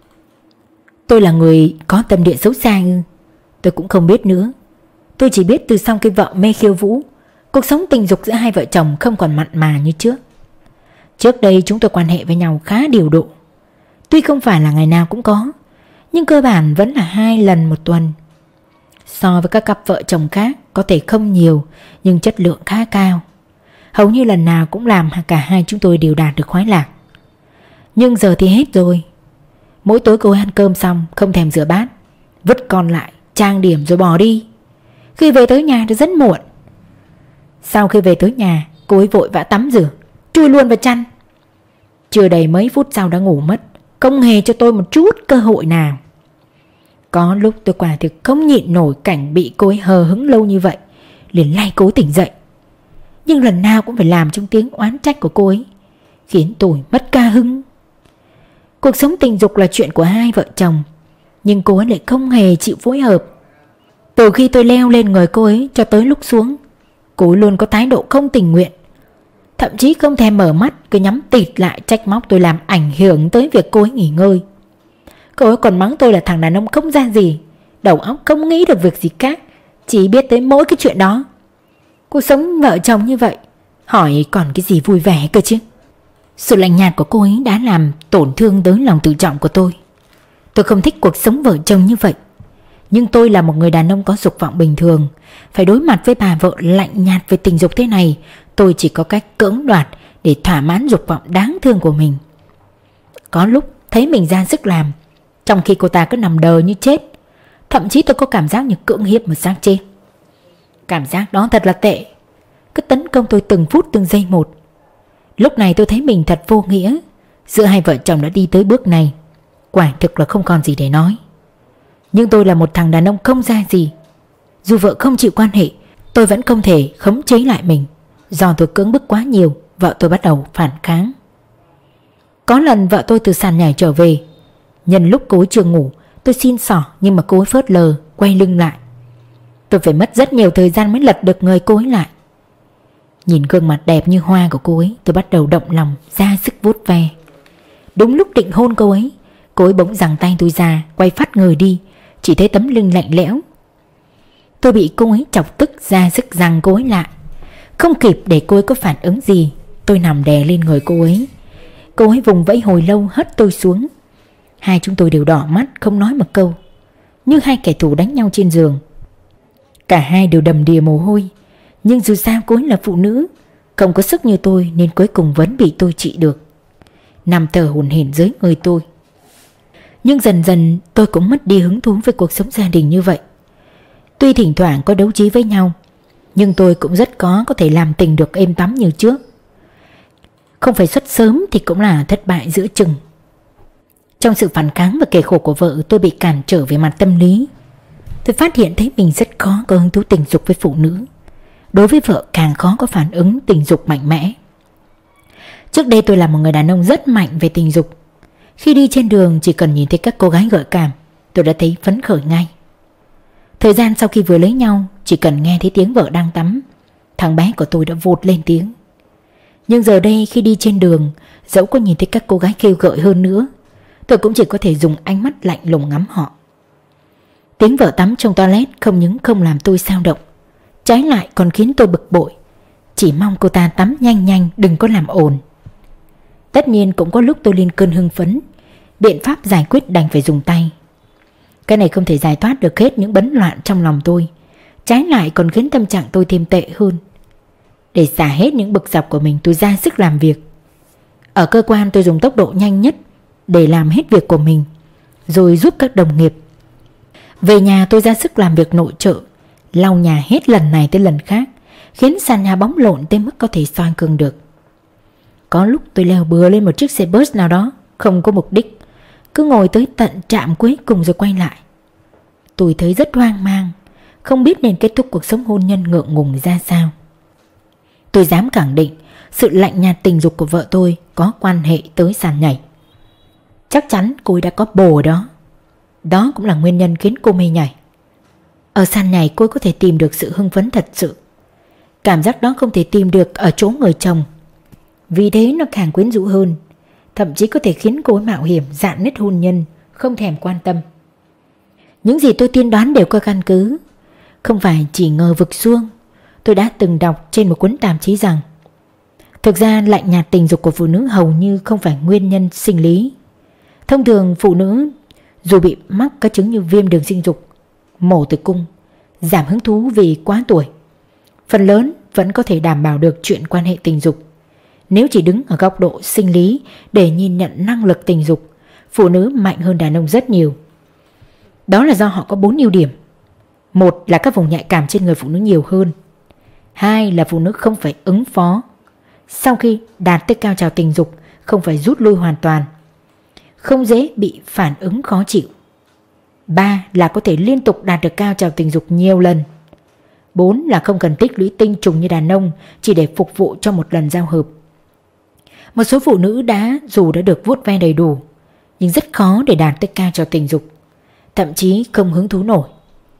Tôi là người có tâm địa xấu xa ư? Tôi cũng không biết nữa. Tôi chỉ biết từ sau khi vợ mê khiêu vũ, cuộc sống tình dục giữa hai vợ chồng không còn mặn mà như trước. Trước đây chúng tôi quan hệ với nhau khá điều độ. Tuy không phải là ngày nào cũng có, nhưng cơ bản vẫn là 2 lần một tuần. So với các cặp vợ chồng khác có thể không nhiều, nhưng chất lượng khá cao. Hầu như lần nào cũng làm cả hai chúng tôi đều đạt được khoái lạc. Nhưng giờ thì hết rồi. Mỗi tối cô ấy ăn cơm xong không thèm rửa bát, vứt con lại, trang điểm rồi bỏ đi. Khi về tới nhà thì rất muộn. Sau khi về tới nhà, cô ấy vội vã tắm rửa, chui luôn vào chăn. Chưa đầy mấy phút sau đã ngủ mất, không hề cho tôi một chút cơ hội nào. Có lúc tôi quả thực không nhịn nổi cảnh bị cô ấy hờ hững lâu như vậy, liền lay cô ấy tỉnh dậy. Nhưng lần nào cũng phải làm trong tiếng oán trách của cô ấy, khiến tôi mất ca hứng. Cuộc sống tình dục là chuyện của hai vợ chồng, nhưng cô ấy lại không hề chịu phối hợp. Từ khi tôi leo lên người cô ấy cho tới lúc xuống, cô ấy luôn có thái độ không tình nguyện. Thậm chí không thèm mở mắt, cứ nhắm tịt lại trách móc tôi làm ảnh hưởng tới việc cô ấy nghỉ ngơi. Cô ấy còn mắng tôi là thằng đàn ông không ra gì, đầu óc không nghĩ được việc gì khác, chỉ biết tới mỗi cái chuyện đó. Cuộc sống vợ chồng như vậy, hỏi còn cái gì vui vẻ cơ chứ. Sự lạnh nhạt của cô ấy đã làm tổn thương tới lòng tự trọng của tôi. Tôi không thích cuộc sống vợ chồng như vậy. Nhưng tôi là một người đàn ông có dục vọng bình thường, phải đối mặt với bà vợ lạnh nhạt về tình dục thế này, tôi chỉ có cách cưỡng đoạt để thỏa mãn dục vọng đáng thương của mình. Có lúc thấy mình ra sức làm, trong khi cô ta cứ nằm đờ như chết. Thậm chí tôi có cảm giác như cưỡng hiếp một xác chết. Cảm giác đó thật là tệ, cứ tấn công tôi từng phút từng giây một. Lúc này tôi thấy mình thật vô nghĩa. Giữa hai vợ chồng đã đi tới bước này, quả thực là không còn gì để nói. Nhưng tôi là một thằng đàn ông không ra gì. Dù vợ không chịu quan hệ, tôi vẫn không thể khống chế lại mình. Do tôi cưỡng bức quá nhiều, vợ tôi bắt đầu phản kháng. Có lần vợ tôi từ sàn nhảy trở về, nhân lúc cô ấy chưa ngủ, tôi xin xỏ nhưng mà cô ấy phớt lờ, quay lưng lại. Tôi phải mất rất nhiều thời gian mới lật được người cô ấy lại. Nhìn gương mặt đẹp như hoa của cô ấy, tôi bắt đầu động lòng, ra sức vuốt ve. Đúng lúc định hôn cô ấy bỗng giằng tay tôi ra, quay phát người đi, chỉ thấy tấm lưng lạnh lẽo. Tôi bị cô ấy chọc tức, ra sức giằng cô ấy lại. Không kịp để cô ấy có phản ứng gì, tôi nằm đè lên người cô ấy. Cô ấy vùng vẫy hồi lâu hất tôi xuống. Hai chúng tôi đều đỏ mắt, không nói một câu, như hai kẻ thù đánh nhau trên giường. Cả hai đều đầm đìa mồ hôi, nhưng dù sao cô ấy là phụ nữ, không có sức như tôi, nên cuối cùng vẫn bị tôi trị được, nằm thở hổn hển dưới người tôi. Nhưng dần dần tôi cũng mất đi hứng thú với cuộc sống gia đình như vậy. Tuy thỉnh thoảng có đấu trí với nhau, nhưng tôi cũng rất có thể làm tình được êm tắm như trước. Không phải xuất sớm thì cũng là thất bại giữa chừng. Trong sự phản kháng và kể khổ của vợ, tôi bị cản trở về mặt tâm lý. Tôi phát hiện thấy mình rất khó có hứng thú tình dục với phụ nữ. Đối với vợ càng khó có phản ứng tình dục mạnh mẽ. Trước đây tôi là một người đàn ông rất mạnh về tình dục. Khi đi trên đường chỉ cần nhìn thấy các cô gái gợi cảm, tôi đã thấy phấn khởi ngay. Thời gian sau khi vừa lấy nhau, chỉ cần nghe thấy tiếng vợ đang tắm, thằng bé của tôi đã vụt lên tiếng. Nhưng giờ đây khi đi trên đường, dẫu có nhìn thấy các cô gái kêu gợi hơn nữa, tôi cũng chỉ có thể dùng ánh mắt lạnh lùng ngắm họ. Tiếng vợ tắm trong toilet không những không làm tôi xao động, trái lại còn khiến tôi bực bội. Chỉ mong cô ta tắm nhanh nhanh, đừng có làm ồn. Tất nhiên cũng có lúc tôi lên cơn hưng phấn, biện pháp giải quyết đành phải dùng tay. Cái này không thể giải thoát được hết những bấn loạn trong lòng tôi, trái lại còn khiến tâm trạng tôi thêm tệ hơn. Để xả hết những bực dọc của mình, tôi ra sức làm việc. Ở cơ quan tôi dùng tốc độ nhanh nhất để làm hết việc của mình, rồi giúp các đồng nghiệp. Về nhà tôi ra sức làm việc nội trợ, lau nhà hết lần này tới lần khác, khiến sàn nhà bóng lộn tới mức có thể xoay cường được. Có lúc tôi leo bừa lên một chiếc xe bus nào đó, không có mục đích, cứ ngồi tới tận trạm cuối cùng rồi quay lại. Tôi thấy rất hoang mang, không biết nên kết thúc cuộc sống hôn nhân ngượng ngùng ra sao. Tôi dám khẳng định sự lạnh nhạt tình dục của vợ tôi có quan hệ tới sàn nhảy. chắc chắn cô ấy đã có bồ ở đó. Đó cũng là nguyên nhân khiến cô mê nhảy. Ở sàn nhảy cô ấy có thể tìm được sự hưng phấn thật sự. Cảm giác đó không thể tìm được ở chỗ người chồng. Vì thế nó càng quyến rũ hơn, thậm chí có thể khiến cô ấy mạo hiểm rạn nứt hôn nhân, không thèm quan tâm. Những gì tôi tiên đoán đều có căn cứ, không phải chỉ ngờ vực suông. Tôi đã từng đọc trên một cuốn tạp chí rằng thực ra lạnh nhạt tình dục của phụ nữ hầu như không phải nguyên nhân sinh lý. Thông thường phụ nữ dù bị mắc các chứng như viêm đường sinh dục, mổ tử cung, giảm hứng thú vì quá tuổi, phần lớn vẫn có thể đảm bảo được chuyện quan hệ tình dục. Nếu chỉ đứng ở góc độ sinh lý để nhìn nhận năng lực tình dục, phụ nữ mạnh hơn đàn ông rất nhiều. Đó là do họ có 4 ưu điểm. Một là các vùng nhạy cảm trên người phụ nữ nhiều hơn. Hai là phụ nữ không phải ứng phó. Sau khi đạt tới cao trào tình dục không phải rút lui hoàn toàn, không dễ bị phản ứng khó chịu. 3 là có thể liên tục đạt được cao trào tình dục nhiều lần. 4 là không cần tích lũy tinh trùng như đàn ông chỉ để phục vụ cho một lần giao hợp. Một số phụ nữ dù đã được vuốt ve đầy đủ, nhưng rất khó để đạt tới cao trào tình dục, thậm chí không hứng thú nổi.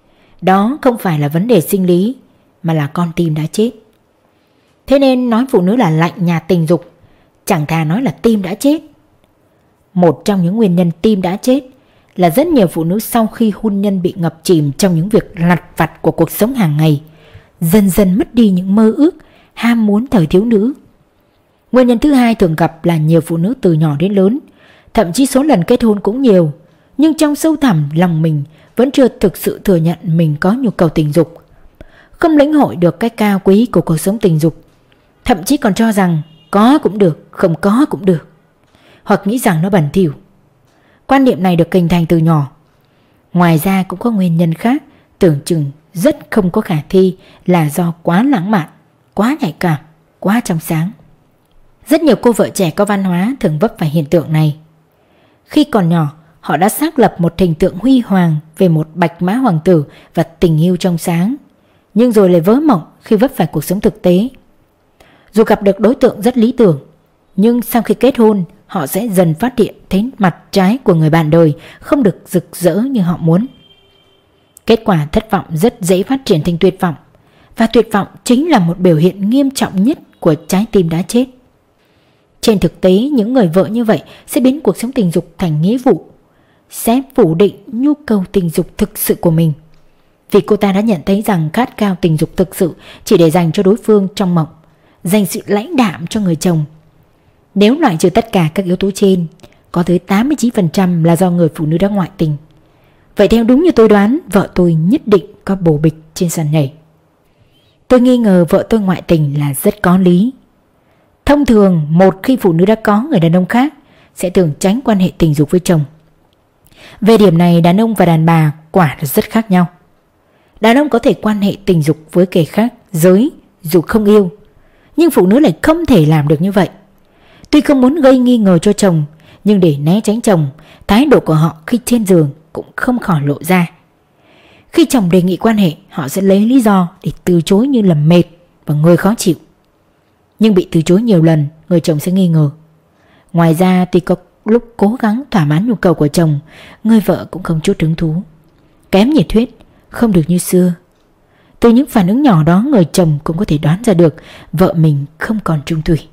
Đó không phải là vấn đề sinh lý, mà là con tim đã chết. Thế nên nói phụ nữ là lạnh nhạt tình dục, chẳng thà nói là tim đã chết. Một trong những nguyên nhân tim đã chết là rất nhiều phụ nữ sau khi hôn nhân bị ngập chìm trong những việc lặt vặt của cuộc sống hàng ngày, dần dần mất đi những mơ ước, ham muốn thời thiếu nữ. Nguyên nhân thứ hai thường gặp là nhiều phụ nữ từ nhỏ đến lớn, thậm chí số lần kết hôn cũng nhiều, nhưng trong sâu thẳm lòng mình vẫn chưa thực sự thừa nhận mình có nhu cầu tình dục, không lĩnh hội được cái cao quý của cuộc sống tình dục, thậm chí còn cho rằng có cũng được, không có cũng được, hoặc nghĩ rằng nó bẩn thỉu. Quan niệm này được hình thành từ nhỏ. Ngoài ra cũng có nguyên nhân khác tưởng chừng rất không có khả thi là do quá lãng mạn, quá nhạy cảm, quá trong sáng. Rất nhiều cô vợ trẻ có văn hóa thường vấp phải hiện tượng này. Khi còn nhỏ, họ đã xác lập một hình tượng huy hoàng về một bạch mã hoàng tử và tình yêu trong sáng, nhưng rồi lại vỡ mộng khi vấp phải cuộc sống thực tế. Dù gặp được đối tượng rất lý tưởng, nhưng sau khi kết hôn, họ sẽ dần phát hiện thấy mặt trái của người bạn đời không được rực rỡ như họ muốn. Kết quả thất vọng rất dễ phát triển thành tuyệt vọng, và tuyệt vọng chính là một biểu hiện nghiêm trọng nhất của trái tim đã chết. Trên thực tế, những người vợ như vậy sẽ biến cuộc sống tình dục thành nghĩa vụ, sẽ phủ định nhu cầu tình dục thực sự của mình, vì cô ta đã nhận thấy rằng khát khao tình dục thực sự chỉ để dành cho đối phương trong mộng, dành sự lãnh đạm cho người chồng. Nếu loại trừ tất cả các yếu tố trên, có tới 89% là do người phụ nữ đã ngoại tình. Vậy theo đúng như tôi đoán, vợ tôi nhất định có bồ bịch trên sàn nhảy. Tôi nghi ngờ vợ tôi ngoại tình là rất có lý. Thông thường, một khi phụ nữ đã có người đàn ông khác sẽ thường tránh quan hệ tình dục với chồng. Về điểm này, đàn ông và đàn bà quả là rất khác nhau. Đàn ông có thể quan hệ tình dục với kẻ khác giới dù không yêu, nhưng phụ nữ lại không thể làm được như vậy. Tuy không muốn gây nghi ngờ cho chồng, nhưng để né tránh chồng, thái độ của họ khi trên giường cũng không khỏi lộ ra. Khi chồng đề nghị quan hệ, họ sẽ lấy lý do để từ chối như là mệt và người khó chịu. Nhưng bị từ chối nhiều lần, người chồng sẽ nghi ngờ. Ngoài ra, tuy có lúc cố gắng thỏa mãn nhu cầu của chồng, người vợ cũng không chút hứng thú, kém nhiệt huyết, không được như xưa. Từ những phản ứng nhỏ đó, người chồng cũng có thể đoán ra được vợ mình không còn trung thủy.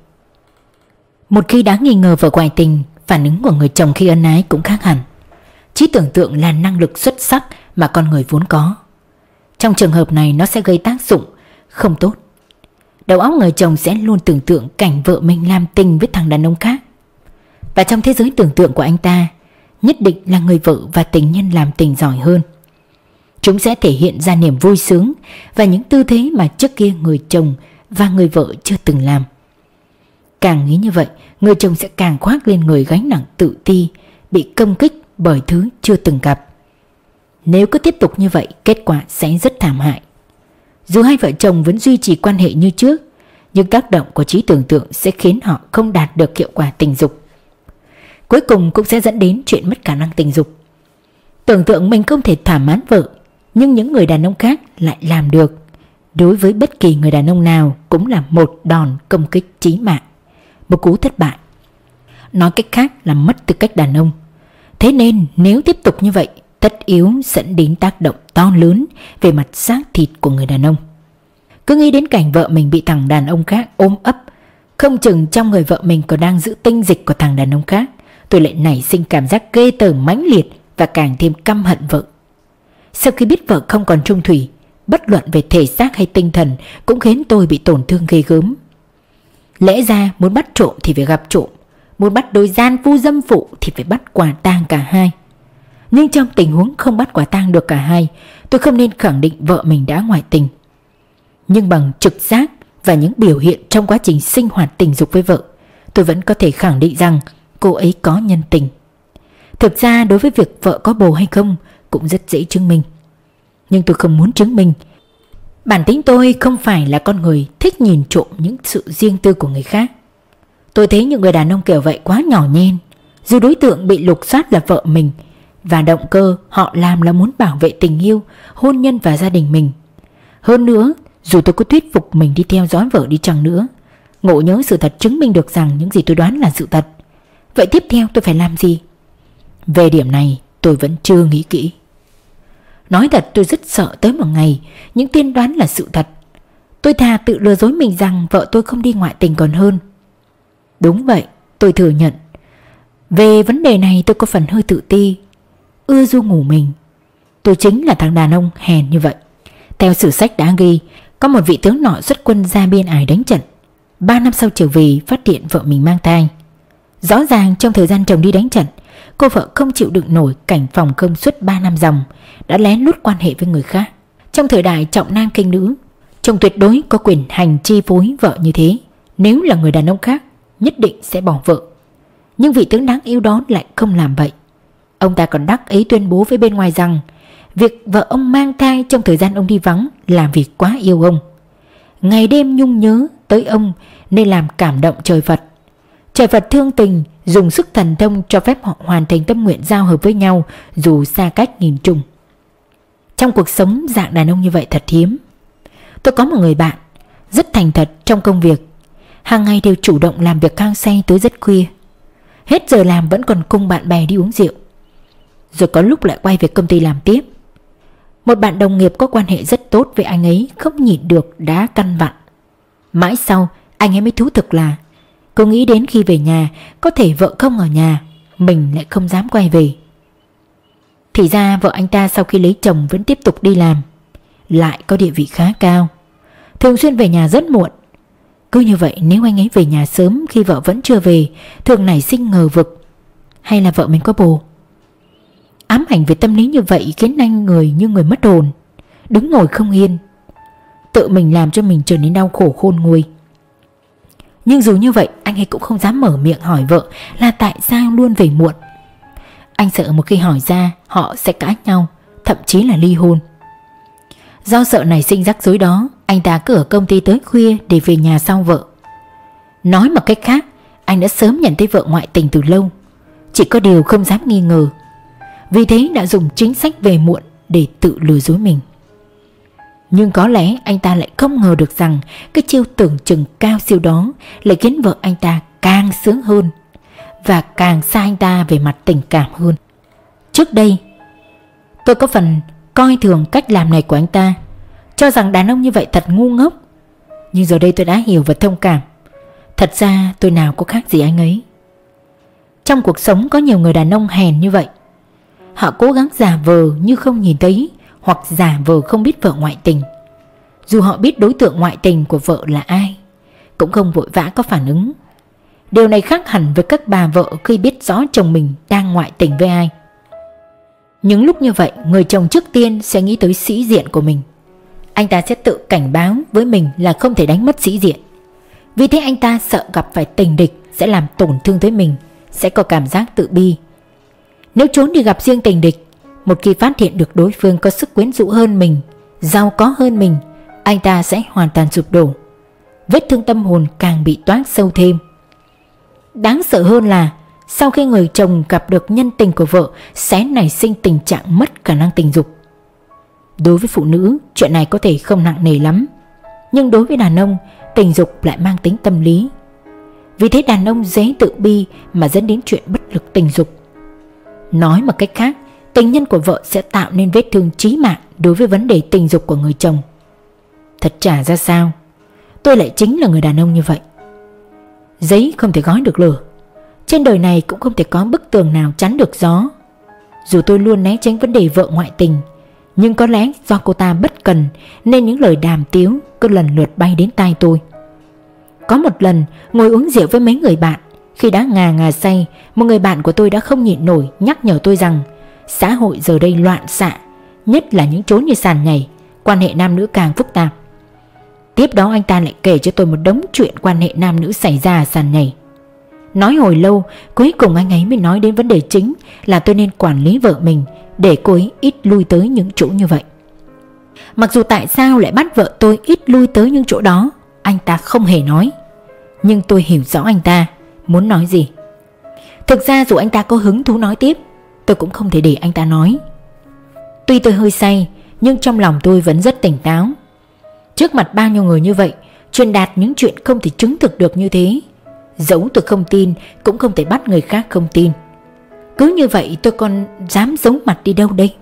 Một khi đã nghi ngờ vợ ngoại tình, phản ứng của người chồng khi ân ái cũng khác hẳn. Trí tưởng tượng là năng lực xuất sắc mà con người vốn có. Trong trường hợp này, nó sẽ gây tác dụng không tốt. Đầu óc người chồng sẽ luôn tưởng tượng cảnh vợ mình làm tình với thằng đàn ông khác. Và trong thế giới tưởng tượng của anh ta, nhất định là người vợ và tình nhân làm tình giỏi hơn. Chúng sẽ thể hiện ra niềm vui sướng và những tư thế mà trước kia người chồng và người vợ chưa từng làm. Càng nghĩ như vậy, người chồng sẽ càng khoác lên người gánh nặng tự ti, bị công kích bởi thứ chưa từng gặp. Nếu cứ tiếp tục như vậy, kết quả sẽ rất thảm hại. Dù hai vợ chồng vẫn duy trì quan hệ như trước, nhưng tác động của trí tưởng tượng sẽ khiến họ không đạt được hiệu quả tình dục. Cuối cùng cũng sẽ dẫn đến chuyện mất khả năng tình dục. Tưởng tượng mình không thể thỏa mãn vợ, nhưng những người đàn ông khác lại làm được. Đối với bất kỳ người đàn ông nào cũng là một đòn công kích chí mạng, một cú thất bại. Nói cách khác là mất tư cách đàn ông, Thế nên nếu tiếp tục như vậy, tất yếu dẫn đến tác động to lớn về mặt xác thịt của người đàn ông. Cứ nghĩ đến cảnh vợ mình bị thằng đàn ông khác ôm ấp, không chừng trong người vợ mình còn đang giữ tinh dịch của thằng đàn ông khác, tôi lại nảy sinh cảm giác ghê tởm mãnh liệt và càng thêm căm hận vợ. Sau khi biết vợ không còn trung thủy, bất luận về thể xác hay tinh thần cũng khiến tôi bị tổn thương ghê gớm. Lẽ ra muốn bắt trộm thì phải gặp trộm, muốn bắt đôi gian phu dâm phụ thì phải bắt quả tang cả hai. Nhưng trong tình huống không bắt quả tang được cả hai, tôi không nên khẳng định vợ mình đã ngoại tình. Nhưng bằng trực giác và những biểu hiện trong quá trình sinh hoạt tình dục với vợ, tôi vẫn có thể khẳng định rằng cô ấy có nhân tình. Thực ra đối với việc vợ có bồ hay không cũng rất dễ chứng minh. Nhưng tôi không muốn chứng minh. Bản tính tôi không phải là con người thích nhìn trộm những sự riêng tư của người khác. Tôi thấy những người đàn ông kiểu vậy quá nhỏ nhen. Dù đối tượng bị lục soát là vợ mình, và động cơ họ làm là muốn bảo vệ tình yêu, hôn nhân và gia đình mình. Hơn nữa, dù tôi có thuyết phục mình đi theo dõi vợ đi chăng nữa, ngộ nhỡ sự thật chứng minh được rằng những gì tôi đoán là sự thật, vậy tiếp theo tôi phải làm gì? Về điểm này tôi vẫn chưa nghĩ kỹ. Nói thật, tôi rất sợ tới một ngày những tiên đoán là sự thật. Tôi thà tự lừa dối mình rằng vợ tôi không đi ngoại tình còn hơn. Đúng vậy, tôi thừa nhận. Về vấn đề này tôi có phần hơi tự ti, ưa ru ngủ mình. Tôi chính là thằng đàn ông hèn như vậy. Theo sử sách đã ghi, có một vị tướng nọ xuất quân ra biên ải đánh trận. 3 năm sau trở về phát hiện vợ mình mang thai. Rõ ràng trong thời gian chồng đi đánh trận, cô vợ không chịu đựng nổi cảnh phòng không suốt 3 năm dòng, đã lén lút quan hệ với người khác. Trong thời đại trọng nam khinh nữ, chồng tuyệt đối có quyền hành chi phối vợ như thế. Nếu là người đàn ông khác, nhất định sẽ bỏ vợ. Nhưng vị tướng đáng yêu đó lại không làm vậy. Ông ta còn đắc ý tuyên bố với bên ngoài rằng việc vợ ông mang thai trong thời gian ông đi vắng là vì quá yêu ông, ngày đêm nhung nhớ tới ông nên làm cảm động trời Phật. Trời Phật thương tình, dùng sức thần thông cho phép họ hoàn thành tâm nguyện giao hợp với nhau dù xa cách nghìn trùng. Trong cuộc sống, dạng đàn ông như vậy thật hiếm. Tôi có một người bạn rất thành thật trong công việc, hàng ngày đều chủ động làm việc hăng say tới rất khuya, hết giờ làm vẫn còn cùng bạn bè đi uống rượu, rồi có lúc lại quay về công ty làm tiếp. Một bạn đồng nghiệp có quan hệ rất tốt với anh ấy không nhịn được đã căn vặn. Mãi sau anh ấy mới thú thực là cô nghĩ đến khi về nhà có thể vợ không ở nhà, mình lại không dám quay về. Thì ra vợ anh ta sau khi lấy chồng vẫn tiếp tục đi làm, lại có địa vị khá cao, thường xuyên về nhà rất muộn. Cứ như vậy nếu anh ấy về nhà sớm khi vợ vẫn chưa về, thường nảy sinh ngờ vực, hay là vợ mình có bồ. Ám ảnh về tâm lý như vậy khiến anh người như người mất hồn, đứng ngồi không yên, tự mình làm cho mình trở nên đau khổ khôn nguôi. Nhưng dù như vậy anh ấy cũng không dám mở miệng hỏi vợ là tại sao luôn về muộn. Anh sợ một khi hỏi ra họ sẽ cãi nhau, thậm chí là ly hôn. Do sợ nảy sinh rắc rối đó, anh ta cứ ở công ty tới khuya để về nhà sau vợ. Nói một cách khác, anh đã sớm nhận thấy vợ ngoại tình từ lâu, chỉ có điều không dám nghi ngờ. Vì thế đã dùng chính sách về muộn để tự lừa dối mình. Nhưng có lẽ anh ta lại không ngờ được rằng cái chiêu tưởng chừng cao siêu đó lại khiến vợ anh ta càng sướng hơn và càng xa anh ta về mặt tình cảm hơn. Trước đây tôi có phần coi thường cách làm này của anh ta, cho rằng đàn ông như vậy thật ngu ngốc. Nhưng giờ đây tôi đã hiểu và thông cảm. Thật ra tôi nào có khác gì anh ấy. Trong cuộc sống có nhiều người đàn ông hèn như vậy. Họ cố gắng giả vờ như không nhìn thấy, hoặc giả vờ không biết vợ ngoại tình. Dù họ biết đối tượng ngoại tình của vợ là ai, cũng không vội vã có phản ứng. Điều này khác hẳn với các bà vợ khi biết rõ chồng mình đang ngoại tình với ai. Những lúc như vậy, người chồng trước tiên sẽ nghĩ tới sĩ diện của mình. Anh ta sẽ tự cảnh báo với mình là không thể đánh mất sĩ diện. Vì thế anh ta sợ gặp phải tình địch sẽ làm tổn thương tới mình, sẽ có cảm giác tự bi. Nếu trốn đi gặp riêng tình địch, một khi phát hiện được đối phương có sức quyến rũ hơn mình, giàu có hơn mình, anh ta sẽ hoàn toàn sụp đổ. Vết thương tâm hồn càng bị toát sâu thêm. Đáng sợ hơn là sau khi người chồng gặp được nhân tình của vợ sẽ nảy sinh tình trạng mất khả năng tình dục. Đối với phụ nữ, chuyện này có thể không nặng nề lắm, nhưng đối với đàn ông, tình dục lại mang tính tâm lý. Vì thế đàn ông dễ tự bi mà dẫn đến chuyện bất lực tình dục. Nói một cách khác, tình nhân của vợ sẽ tạo nên vết thương chí mạng đối với vấn đề tình dục của người chồng. Thật chả ra sao tôi lại chính là người đàn ông như vậy. Giấy không thể gói được lửa, trên đời này cũng không thể có bức tường nào chắn được gió. Dù tôi luôn né tránh vấn đề vợ ngoại tình, nhưng có lẽ do cô ta bất cần nên những lời đàm tiếu cứ lần lượt bay đến tai tôi. Có một lần ngồi uống rượu với mấy người bạn, khi đã ngà say, một người bạn của tôi đã không nhịn nổi nhắc nhở tôi rằng xã hội giờ đây loạn xạ, nhất là những chốn như sàn nhảy, quan hệ nam nữ càng phức tạp. Tiếp đó anh ta lại kể cho tôi một đống chuyện quan hệ nam nữ xảy ra ở sàn nhảy. Nói hồi lâu, cuối cùng anh ấy mới nói đến vấn đề chính là tôi nên quản lý vợ mình để cô ấy ít lui tới những chỗ như vậy. Mặc dù tại sao lại bắt vợ tôi ít lui tới những chỗ đó, anh ta không hề nói. Nhưng tôi hiểu rõ anh ta muốn nói gì. Thực ra dù anh ta có hứng thú nói tiếp, tôi cũng không thể để anh ta nói. Tuy tôi hơi say, nhưng trong lòng tôi vẫn rất tỉnh táo. Trước mặt bao nhiêu người như vậy, truyền đạt những chuyện không thể chứng thực được như thế, dẫu tôi không tin cũng không thể bắt người khác không tin. Cứ như vậy tôi còn dám giấu mặt đi đâu đây?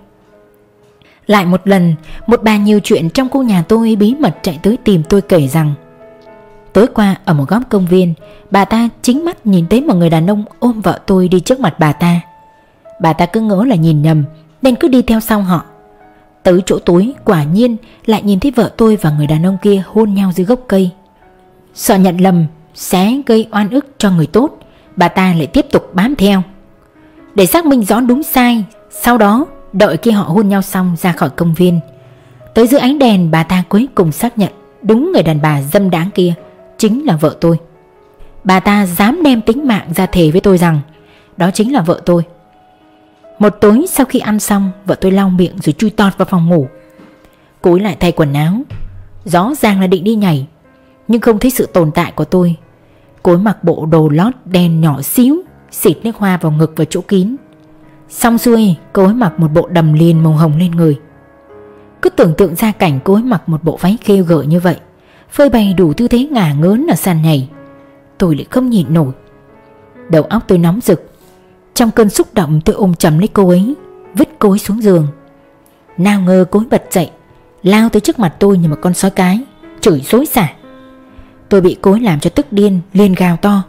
Lại một lần, một bà nhiều chuyện trong khu nhà tôi bí mật chạy tới tìm tôi kể rằng tối qua ở một góc công viên, bà ta chính mắt nhìn thấy một người đàn ông ôm vợ tôi đi trước mặt bà ta. Bà ta cứ ngỡ là nhìn nhầm nên cứ đi theo sau họ. Tới chỗ tối quả nhiên lại nhìn thấy vợ tôi và người đàn ông kia hôn nhau dưới gốc cây. Sợ nhận lầm sẽ gây oan ức cho người tốt, bà ta lại tiếp tục bám theo để xác minh rõ đúng sai. Sau đó đợi khi họ hôn nhau xong ra khỏi công viên, tới dưới ánh đèn bà ta cuối cùng xác nhận đúng người đàn bà dâm đáng kia chính là vợ tôi. Bà ta dám đem tính mạng ra thề với tôi rằng đó chính là vợ tôi. Một tối sau khi ăn xong, vợ tôi lau miệng rồi chui tọt vào phòng ngủ. Cô ấy lại thay quần áo, rõ ràng là định đi nhảy, nhưng không thấy sự tồn tại của tôi. Cô ấy mặc bộ đồ lót đen nhỏ xíu, xịt nước hoa vào ngực và chỗ kín. Xong xuôi, cô ấy mặc một bộ đầm liền màu hồng lên người. Cứ tưởng tượng ra cảnh cô ấy mặc một bộ váy khêu gợi như vậy, phơi bày đủ tư thế ngả ngớn ở sàn nhảy, tôi lại không nhịn nổi. Đầu óc tôi nóng rực. Trong cơn xúc động tôi ôm chầm lấy cô ấy, vứt cô ấy xuống giường. Nào ngờ cô ấy bật dậy, lao tới trước mặt tôi như một con sói cái, chửi xối xả. Tôi bị cô ấy làm cho tức điên, liền gào to: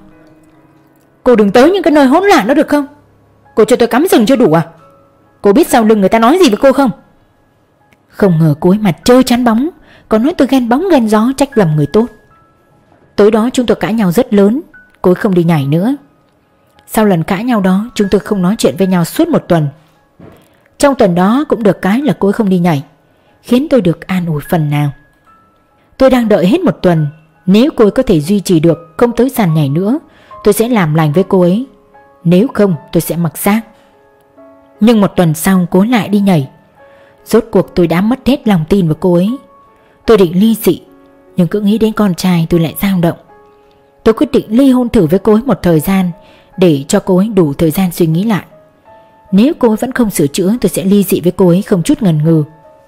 "Cô đừng tới những cái nơi hỗn loạn đó được không? Cô cho tôi cắm sừng chưa đủ à? Cô biết sau lưng người ta nói gì với cô không?" Không ngờ cô ấy mặt trơ chán bóng, còn nói tôi ghen bóng ghen gió, trách lầm người tốt. Tối đó chúng tôi cãi nhau rất lớn, cô ấy không đi nhảy nữa. Sau lần cãi nhau đó, chúng tôi không nói chuyện với nhau suốt một tuần. Trong tuần đó cũng được cái là cô ấy không đi nhảy, khiến tôi được an ủi phần nào. Tôi đang đợi hết một tuần, nếu cô ấy có thể duy trì được không tới sàn nhảy nữa, tôi sẽ làm lành với cô ấy. Nếu không tôi sẽ mặc xác. Nhưng một tuần sau cô ấy lại đi nhảy. Rốt cuộc tôi đã mất hết lòng tin vào cô ấy. Tôi định ly dị, nhưng cứ nghĩ đến con trai tôi lại dao động. Tôi quyết định ly hôn thử với cô ấy một thời gian, để cho cô ấy đủ thời gian suy nghĩ lại. Nếu cô ấy vẫn không sửa chữa, tôi sẽ ly dị với cô ấy không chút ngần ngừ.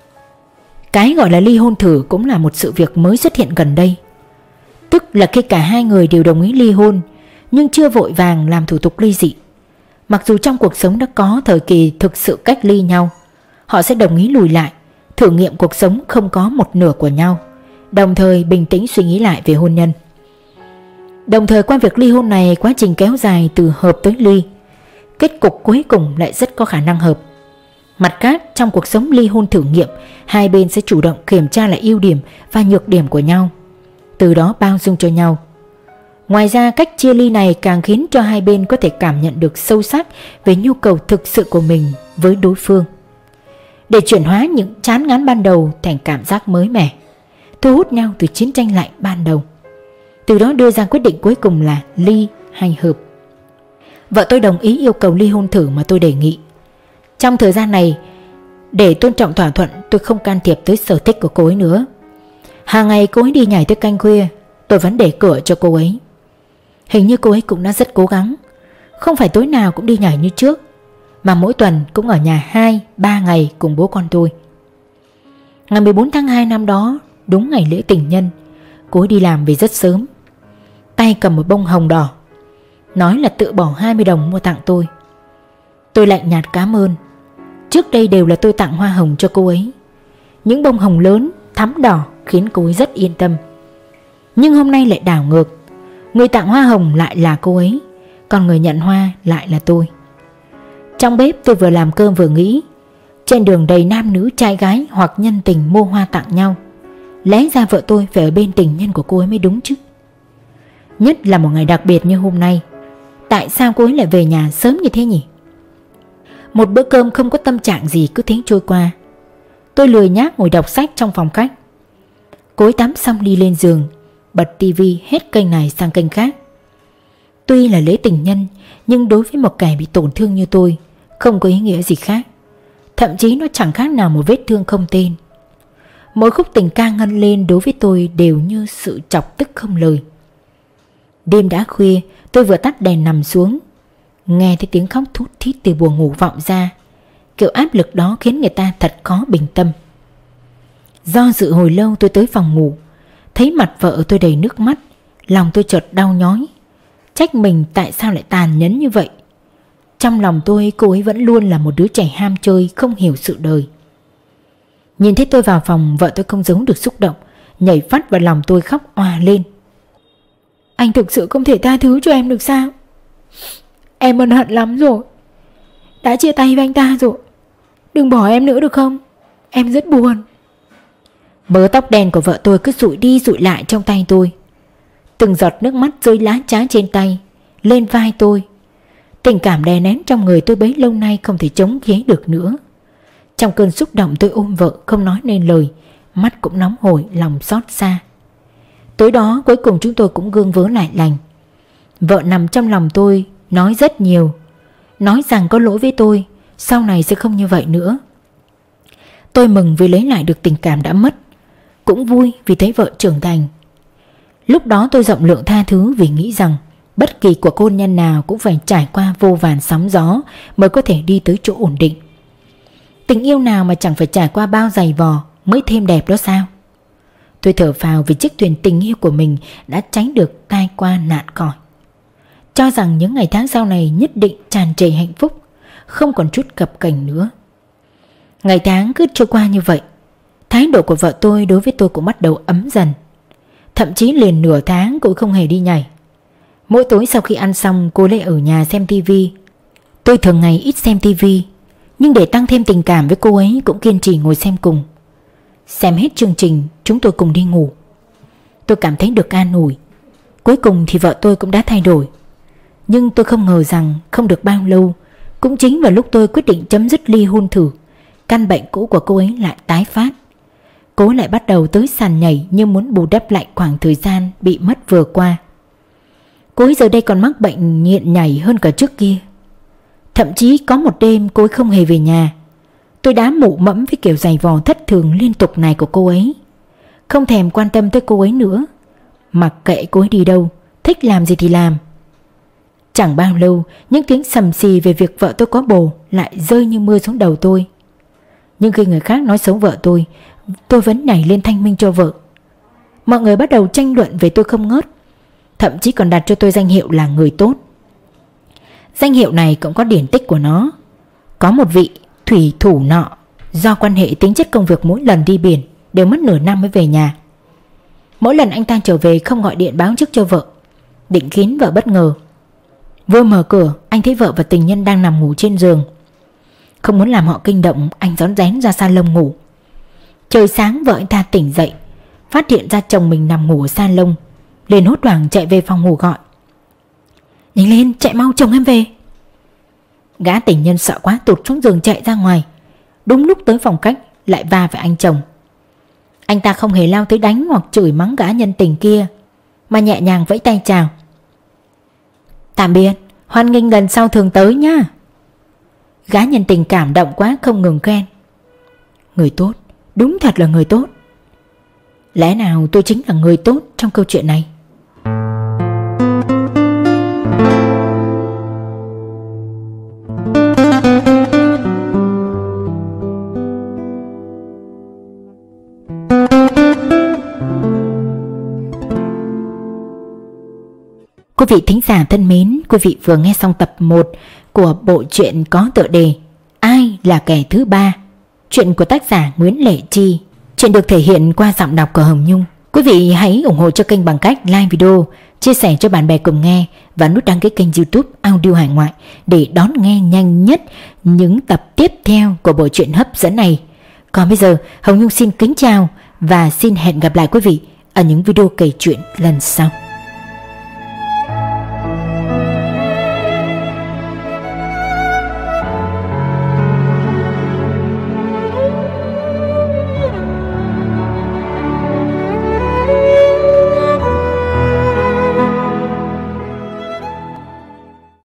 Cái gọi là ly hôn thử cũng là một sự việc mới xuất hiện gần đây. Tức là khi cả hai người đều đồng ý ly hôn, nhưng chưa vội vàng làm thủ tục ly dị. Mặc dù trong cuộc sống đã có thời kỳ thực sự cách ly nhau, họ sẽ đồng ý lùi lại, thử nghiệm cuộc sống không có một nửa của nhau, đồng thời bình tĩnh suy nghĩ lại về hôn nhân. Đồng thời qua việc ly hôn này, quá trình kéo dài từ hợp tới ly, kết cục cuối cùng lại rất có khả năng hợp. Mặt khác, trong cuộc sống ly hôn thử nghiệm, hai bên sẽ chủ động kiểm tra lại ưu điểm và nhược điểm của nhau, từ đó bao dung cho nhau. Ngoài ra, cách chia ly này càng khiến cho hai bên có thể cảm nhận được sâu sắc về nhu cầu thực sự của mình với đối phương, để chuyển hóa những chán ngán ban đầu thành cảm giác mới mẻ, thu hút nhau từ chiến tranh lạnh ban đầu. Từ đó đưa ra quyết định cuối cùng là ly hay hợp. Vợ tôi đồng ý yêu cầu ly hôn thử mà tôi đề nghị. Trong thời gian này, để tôn trọng thỏa thuận, tôi không can thiệp tới sở thích của cô ấy nữa. Hàng ngày cô ấy đi nhảy tới canh khuya, tôi vẫn để cửa cho cô ấy. Hình như cô ấy cũng đã rất cố gắng, không phải tối nào cũng đi nhảy như trước, mà mỗi tuần cũng ở nhà 2-3 ngày cùng bố con tôi. Ngày 14 tháng 2 năm đó, đúng ngày lễ tình nhân, cô ấy đi làm về rất sớm, tay cầm một bông hồng đỏ, nói là tự bỏ 20 đồng mua tặng tôi. Tôi lạnh nhạt cảm ơn. Trước đây đều là tôi tặng hoa hồng cho cô ấy. Những bông hồng lớn, thắm đỏ khiến cô ấy rất yên tâm. Nhưng hôm nay lại đảo ngược. Người tặng hoa hồng lại là cô ấy, còn người nhận hoa lại là tôi. Trong bếp tôi vừa làm cơm vừa nghĩ, trên đường đầy nam nữ trai gái hoặc nhân tình mua hoa tặng nhau, lẽ ra vợ tôi phải ở bên tình nhân của cô ấy mới đúng chứ. Nhất là một ngày đặc biệt như hôm nay, tại sao cô ấy lại về nhà sớm như thế nhỉ? Một bữa cơm không có tâm trạng gì cứ thế trôi qua. Tôi lười nhác ngồi đọc sách trong phòng khách. Cô ấy tắm xong đi lên giường, bật tivi hết kênh này sang kênh khác. Tuy là lễ tình nhân, nhưng đối với một kẻ bị tổn thương như tôi, không có ý nghĩa gì khác. Thậm chí nó chẳng khác nào một vết thương không tên. Mỗi khúc tình ca ngân lên đối với tôi đều như sự chọc tức không lời. Đêm đã khuya, tôi vừa tắt đèn nằm xuống, nghe thấy tiếng khóc thút thít từ buồng ngủ vọng ra. Kiểu áp lực đó khiến người ta thật khó bình tâm. Do dự hồi lâu tôi tới phòng ngủ, thấy mặt vợ tôi đầy nước mắt, lòng tôi chợt đau nhói. Trách mình tại sao lại tàn nhẫn như vậy. Trong lòng tôi, cô ấy vẫn luôn là một đứa trẻ ham chơi, không hiểu sự đời. Nhìn thấy tôi vào phòng, vợ tôi không giấu được xúc động, nhảy phát vào lòng tôi khóc òa lên. Anh thực sự không thể tha thứ cho em được sao? Em ân hận lắm rồi, đã chia tay với anh ta rồi. Đừng bỏ em nữa được không? Em rất buồn. Mớ tóc đen của vợ tôi cứ dụi đi dụi lại trong tay tôi. Từng giọt nước mắt rơi lá trá trên tay, lên vai tôi. Tình cảm đè nén trong người tôi bấy lâu nay không thể chống chế được nữa. Trong cơn xúc động tôi ôm vợ không nói nên lời, mắt cũng nóng hổi, lòng xót xa. Tối đó cuối cùng chúng tôi cũng gương vớ lại lành. Vợ nằm trong lòng tôi, nói rất nhiều. Nói rằng có lỗi với tôi, sau này sẽ không như vậy nữa. Tôi mừng vì lấy lại được tình cảm đã mất, cũng vui vì thấy vợ trưởng thành. Lúc đó tôi rộng lượng tha thứ vì nghĩ rằng bất kỳ cuộc hôn nhân nào cũng phải trải qua vô vàn sóng gió mới có thể đi tới chỗ ổn định. Tình yêu nào mà chẳng phải trải qua bao giày vò mới thêm đẹp đó sao? Tôi thở phào vì chiếc thuyền tình yêu của mình đã tránh được tai qua nạn khỏi. Cho rằng những ngày tháng sau này nhất định tràn trề hạnh phúc, không còn chút cập kềnh nữa. Ngày tháng cứ trôi qua như vậy, thái độ của vợ tôi đối với tôi cũng bắt đầu ấm dần. Thậm chí liền nửa tháng cũng không hề đi nhảy. Mỗi tối sau khi ăn xong cô lại ở nhà xem tivi. Tôi thường ngày ít xem tivi, nhưng để tăng thêm tình cảm với cô ấy cũng kiên trì ngồi xem cùng. Xem hết chương trình chúng tôi cùng đi ngủ. Tôi cảm thấy được an ủi. Cuối cùng thì vợ tôi cũng đã thay đổi. Nhưng tôi không ngờ rằng không được bao lâu, cũng chính vào lúc tôi quyết định chấm dứt ly hôn thử, căn bệnh cũ của cô ấy lại tái phát. Cô lại bắt đầu tới sàn nhảy như muốn bù đắp lại khoảng thời gian bị mất vừa qua. Cô ấy giờ đây còn mắc bệnh nghiện nhảy hơn cả trước kia. Thậm chí có một đêm cô ấy không hề về nhà. Tôi đã mụ mẫm với kiểu giày vò thất thường liên tục này của cô ấy. Không thèm quan tâm tới cô ấy nữa, mặc kệ cô ấy đi đâu, thích làm gì thì làm. Chẳng bao lâu, những tiếng sầm xì về việc vợ tôi có bồ lại rơi như mưa xuống đầu tôi. Nhưng khi người khác nói xấu vợ tôi vẫn nhảy lên thanh minh cho vợ. Mọi người bắt đầu tranh luận về tôi không ngớt, thậm chí còn đặt cho tôi danh hiệu là người tốt. Danh hiệu này cũng có điển tích của nó. Có một vị thủy thủ nọ, do quan hệ tính chất công việc mỗi lần đi biển đều mất nửa năm mới về nhà. Mỗi lần anh ta trở về không gọi điện báo trước cho vợ, định khiến vợ bất ngờ. Vừa mở cửa, anh thấy vợ và tình nhân đang nằm ngủ trên giường. Không muốn làm họ kinh động, anh rón rén ra salon ngủ. Trời sáng vợ anh ta tỉnh dậy, phát hiện ra chồng mình nằm ngủ ở salon, liền hốt hoảng chạy về phòng ngủ gọi: "Nhanh lên, chạy mau, chồng em về." Gã tình nhân sợ quá tụt xuống giường chạy ra ngoài. Đúng lúc tới phòng khách lại va phải anh chồng. Anh ta không hề lao tới đánh hoặc chửi mắng gã nhân tình kia, mà nhẹ nhàng vẫy tay chào: "Tạm biệt, hoan nghênh lần sau thường tới nhá." Gã nhân tình cảm động quá không ngừng khen: "Người tốt, đúng thật là người tốt." Lẽ nào tôi chính là người tốt trong câu chuyện này? Quý vị thính giả thân mến, quý vị vừa nghe xong tập 1 của bộ truyện có tựa đề Ai là kẻ thứ ba, truyện của tác giả Nguyễn Lệ Chi. Truyện được thể hiện qua giọng đọc của Hồng Nhung. Quý vị hãy ủng hộ cho kênh bằng cách like video, chia sẻ cho bạn bè cùng nghe và nút đăng ký kênh YouTube Audio Hải Ngoại để đón nghe nhanh nhất những tập tiếp theo của bộ truyện hấp dẫn này. Còn bây giờ, Hồng Nhung xin kính chào và xin hẹn gặp lại quý vị ở những video kể chuyện lần sau.